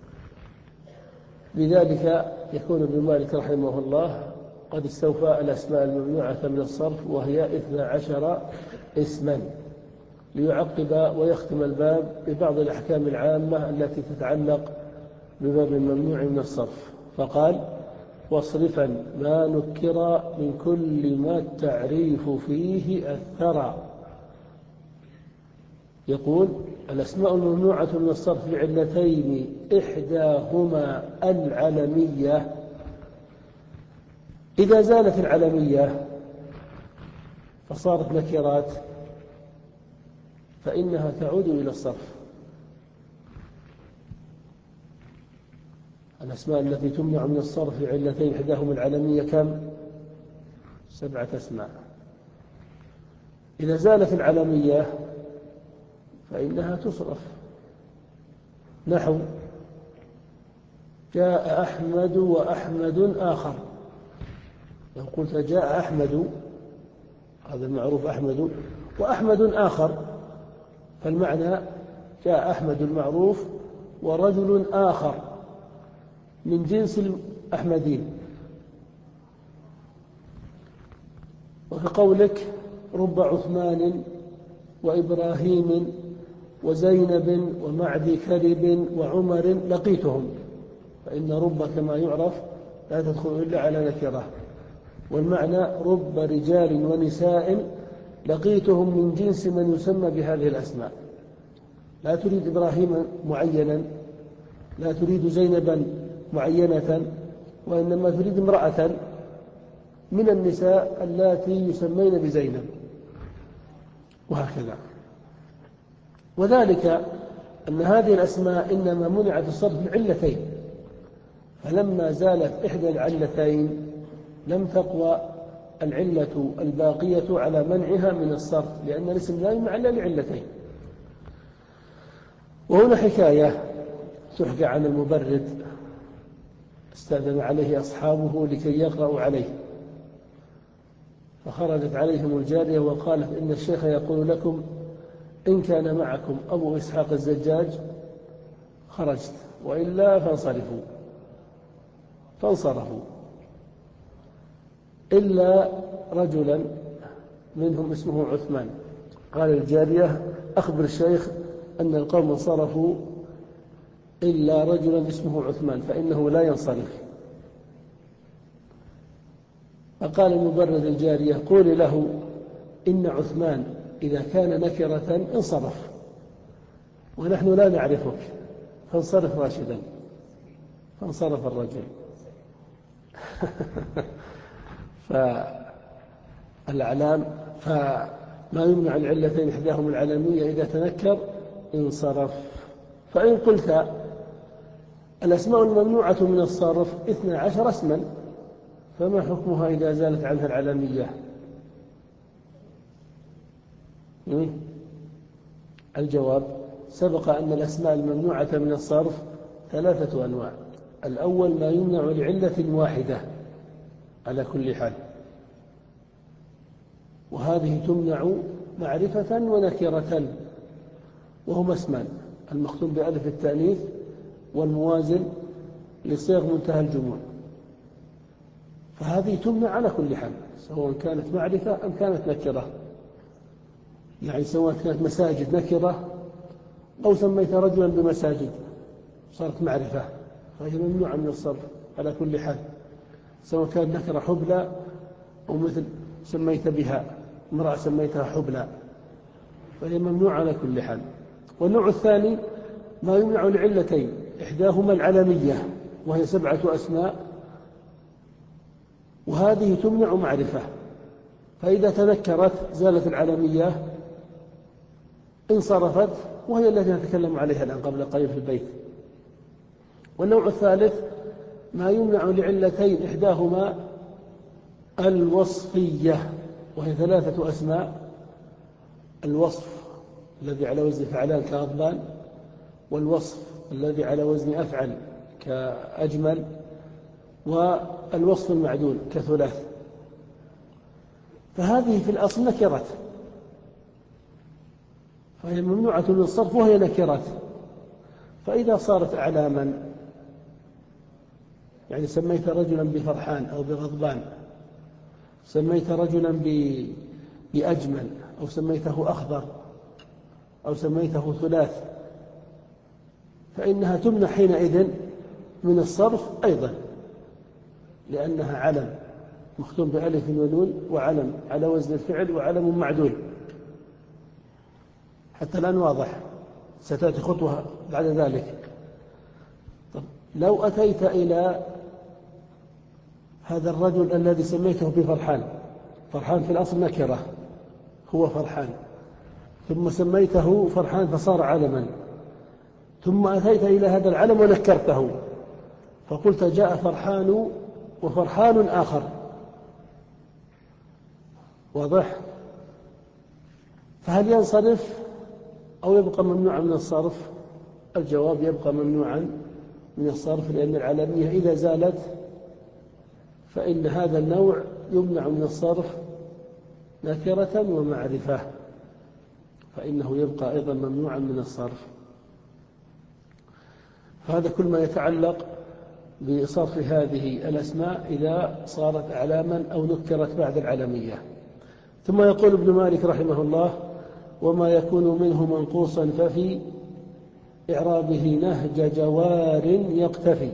لذلك يكون ابن مالك رحمه الله قد استوفى الأسماء الممنوعة من الصرف، وهي اثنا عشر اسما، ليعقب ويختم الباب ببعض الأحكام العامة التي تتعلق بباب الممنوع من الصرف. فقال واصرفا ما نكر من كل ما التعريف فيه أثر. يقول الأسماء الممنوعة من الصرف لعلتين: إحداهما العلمية، إذا زالت العلمية فصارت نكرات فإنها تعود إلى الصرف. الأسماء التي تمنع من الصرف لعلتين إحداهما العلمية كم؟ سبعة أسماء. إذا زالت العلمية فإنها تصرف، نحو جاء أحمد وأحمد آخر. لو قلت جاء أحمد، هذا المعروف أحمد، وأحمد آخر، فالمعنى جاء أحمد المعروف ورجل آخر من جنس الأحمدين. وفي قولك رب عثمان وإبراهيم وزينب ومعدي كرب وعمر لقيتهم، فإن رب كما يعرف لا تدخل إلا على نكرة، والمعنى رب رجال ونساء لقيتهم من جنس من يسمى بهذه الأسماء. لا تريد إبراهيم معينا، لا تريد زينبا معينة، وإنما تريد امرأة من النساء اللاتي يسمين بزينب، وهكذا. وذلك أن هذه الأسماء إنما منعت الصرف بعلتين، فلما زالت إحدى العلتين لم تقوى العلة الباقية على منعها من الصرف، لأن الاسم لا يمنع إلا لعلتين. وهنا حكاية تحكى عن المبرد استأذن عليه أصحابه لكي يقرأوا عليه، فخرجت عليهم الجارية وقالت إن الشيخ يقول لكم إن كان معكم أبو إسحاق الزجاج خرجت، وإلا فانصرفوا. فانصرفوا إلا رجلا منهم اسمه عثمان. قال الجارية أخبر الشيخ أن القوم انصرفوا إلا رجلا اسمه عثمان فإنه لا ينصرف. فقال المبرد الجارية قولي له إن عثمان إذا كان نكرة انصرف ونحن لا نعرفك، فانصرف راشدا. فانصرف الرجل. فالأعلام فما يمنع العلتين إحداهم العلمية إذا تنكر انصرف. فإن قلت الأسماء الممنوعة من الصرف اثنا عشر اسما، فما حكمها إذا زالت عنها العلمية؟ الجواب سبق أن الأسماء الممنوعة من الصرف ثلاثة أنواع. الأول ما يمنع لعلة واحدة على كل حال، وهذه تمنع معرفة ونكرة، وهما اسمان: المختوم بألف التأنيث والموازن لصيغ منتهى الجموع. فهذه تمنع على كل حال سواء كانت معرفة أم كانت نكرة، يعني سواء كانت مساجد نكرة أو سميت رجلا بمساجد صارت معرفة، فهي ممنوعة من الصرف على كل حال، سواء كانت نكرة حبلى أو مثل سميت بها امرأة سميتها حبلى، فهي ممنوعة على كل حال. والنوع الثاني ما يمنع لعلتين إحداهما العلمية وهي سبعة أسماء، وهذه تمنع معرفة، فإذا تذكرت زالت العلمية انصرفت، وهي التي نتكلم عليها الآن قبل قليل في البيت. والنوع الثالث ما يمنع لعلتين إحداهما الوصفية وهي ثلاثة أسماء: الوصف الذي على وزن فعلان كغضبان، والوصف الذي على وزن أفعل كأجمل، والوصف المعدول كثلاث. فهذه في الأصل نكرات، فهي ممنوعة من الصرف وهي نكرات. فإذا صارت أعلاما، يعني سميت رجلا بفرحان أو بغضبان، سميت رجلا بأجمل، أو سميته أخضر، أو سميته ثلاث، فإنها تمنع حينئذ من الصرف أيضا، لأنها علم مختوم بألف ونون، وعلم على وزن الفعل، وعلم معدول. حتى الآن واضح، ستأتي خطوة بعد ذلك. طب لو أتيت إلى هذا الرجل الذي سميته بفرحان، فرحان في الأصل نكرة، هو فرحان، ثم سميته فرحان فصار علما، ثم أتيت إلى هذا العلم ونكرته فقلت جاء فرحان وفرحان آخر، واضح؟ فهل ينصرف أو يبقى ممنوعا من الصرف؟ الجواب يبقى ممنوعا من الصرف، لأن العلمية إذا زالت فإن هذا النوع يمنع من الصرف نكرة ومعرفة، فإنه يبقى أيضا ممنوعا من الصرف. فهذا كل ما يتعلق بصرف هذه الأسماء إذا صارت أعلاما أو نكرت بعد العلمية. ثم يقول ابن مالك رحمه الله: وما يكون منه منقوصا ففي إعرابه نهج جوار يقتفي.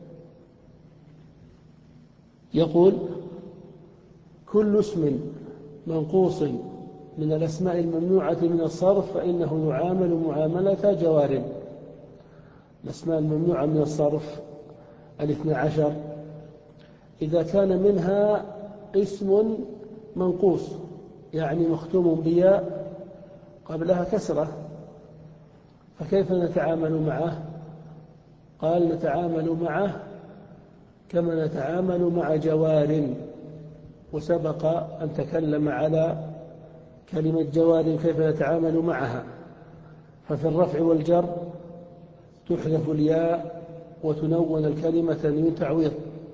يقول: كل اسم منقوص من الأسماء الممنوعة من الصرف فإنه يعامل معاملة جوار. الأسماء الممنوعة من الصرف الاثنى عشر إذا كان منها اسم منقوص، يعني مختوم بياء قبلها كسرة، فكيف نتعامل معه؟ قال: نتعامل معه كما نتعامل مع جوار. وسبق أن تكلم على كلمة جوار كيف نتعامل معها. ففي الرفع والجر تحذف الياء وتنون الكلمة تنوين تعويض،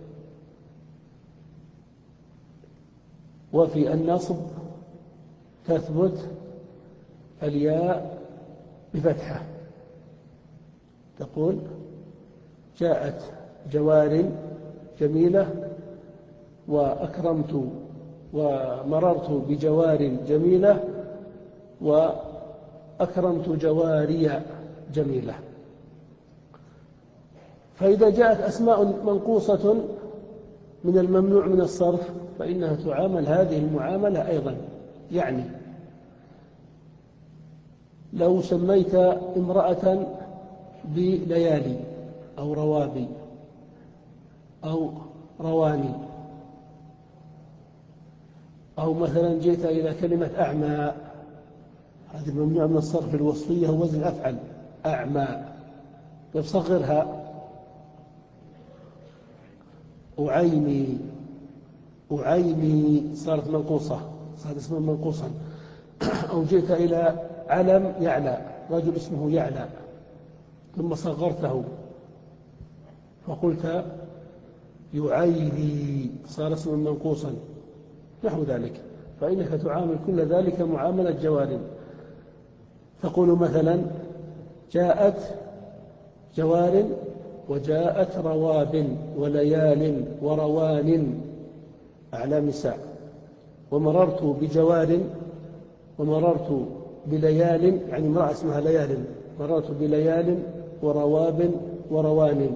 وفي النصب تثبت الياء بفتحة. تقول: جاءت جوار جميلة، وأكرمت ومررت بجوار جميلة، وأكرمت جواري جميلة. فإذا جاءت أسماء منقوصة من الممنوع من الصرف فإنها تعامل هذه المعاملة أيضا. يعني لو سميت امرأة بليالي أو روابي أو رواني، أو مثلا جئت إلى كلمة أعمى، هذه الممنوع من الصرف الوصفية وزن أفعل، أعمى، يصغرها أعيني، أعيني صارت منقوصة، صارت اسما منقوصا. أو جئت إلى علم يعلى، رجل اسمه يعلى، ثم صغرته فقلت يعيلي، صار اسما منقوصا، نحو ذلك. فإنك تعامل كل ذلك معاملة جوار. تقول مثلا: جاءت جوار وجاءت رواب وليال وروان أعلام نساء، ومررت بجوار ومررت بليال، يعني امرأة اسمها ليال، مررت بليال ورواب وروان.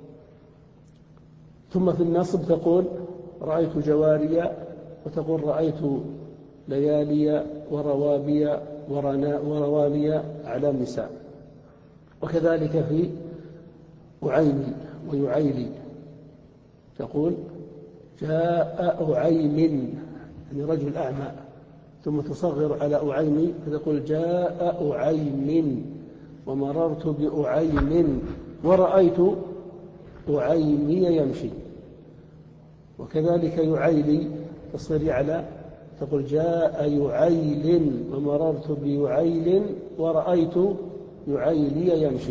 ثم في النصب تقول: رأيت جواري، وتقول: رأيت ليالي وروابي ورواني أعلام نساء. وكذلك في أعيني ويعيلي، تقول: جاء أعيم، يعني رجل أعمى، ثم تصغر على أعيم فتقول: جاء أعيم، ومررت بأعيم، ورأيت أعيمي يمشي. وكذلك يعيلي تصغر يعلى، تقول: جاء يعيل، ومررت بيعيل، ورأيت يعيلي يمشي.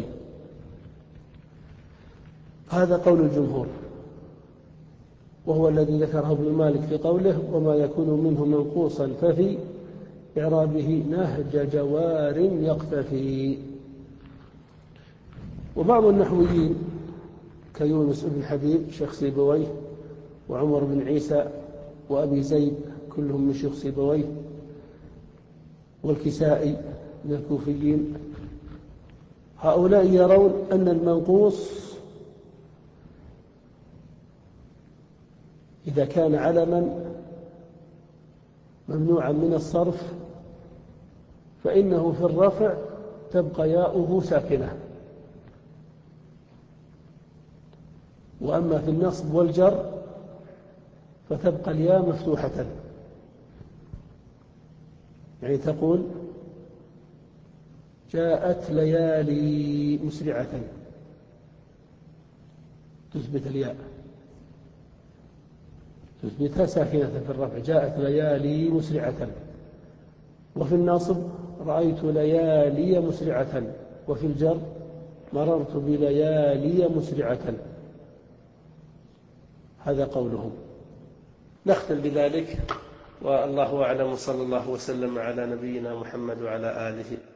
هذا قول الجمهور، وهو الذي ذكره ابن مالك في قوله: وما يكون منه منقوصا ففي إعرابه نهج جوار يقتفي. وبعض النحويين كيونس بن حبيب شيخ سيبويه، وعمر بن عيسى، وأبي زيد، كلهم من شيخ سيبويه، والكسائي من الكوفيين، هؤلاء يرون أن المنقوص إذا كان علما ممنوعا من الصرف فإنه في الرفع تبقى ياؤه ساكنة، وأما في النصب والجر فتبقى الياء مفتوحة. يعني تقول: جاءت ليالي مسرعة، تثبت الياء. تثبتها ساكنة في الرفع، جاءت ليالي مسرعة. وفي الناصب رأيت ليالي مسرعة. وفي الجر مررت بليالي مسرعة. هذا قولهم. نختم بذلك، والله أعلم، صلى الله وسلم على نبينا محمد وعلى آله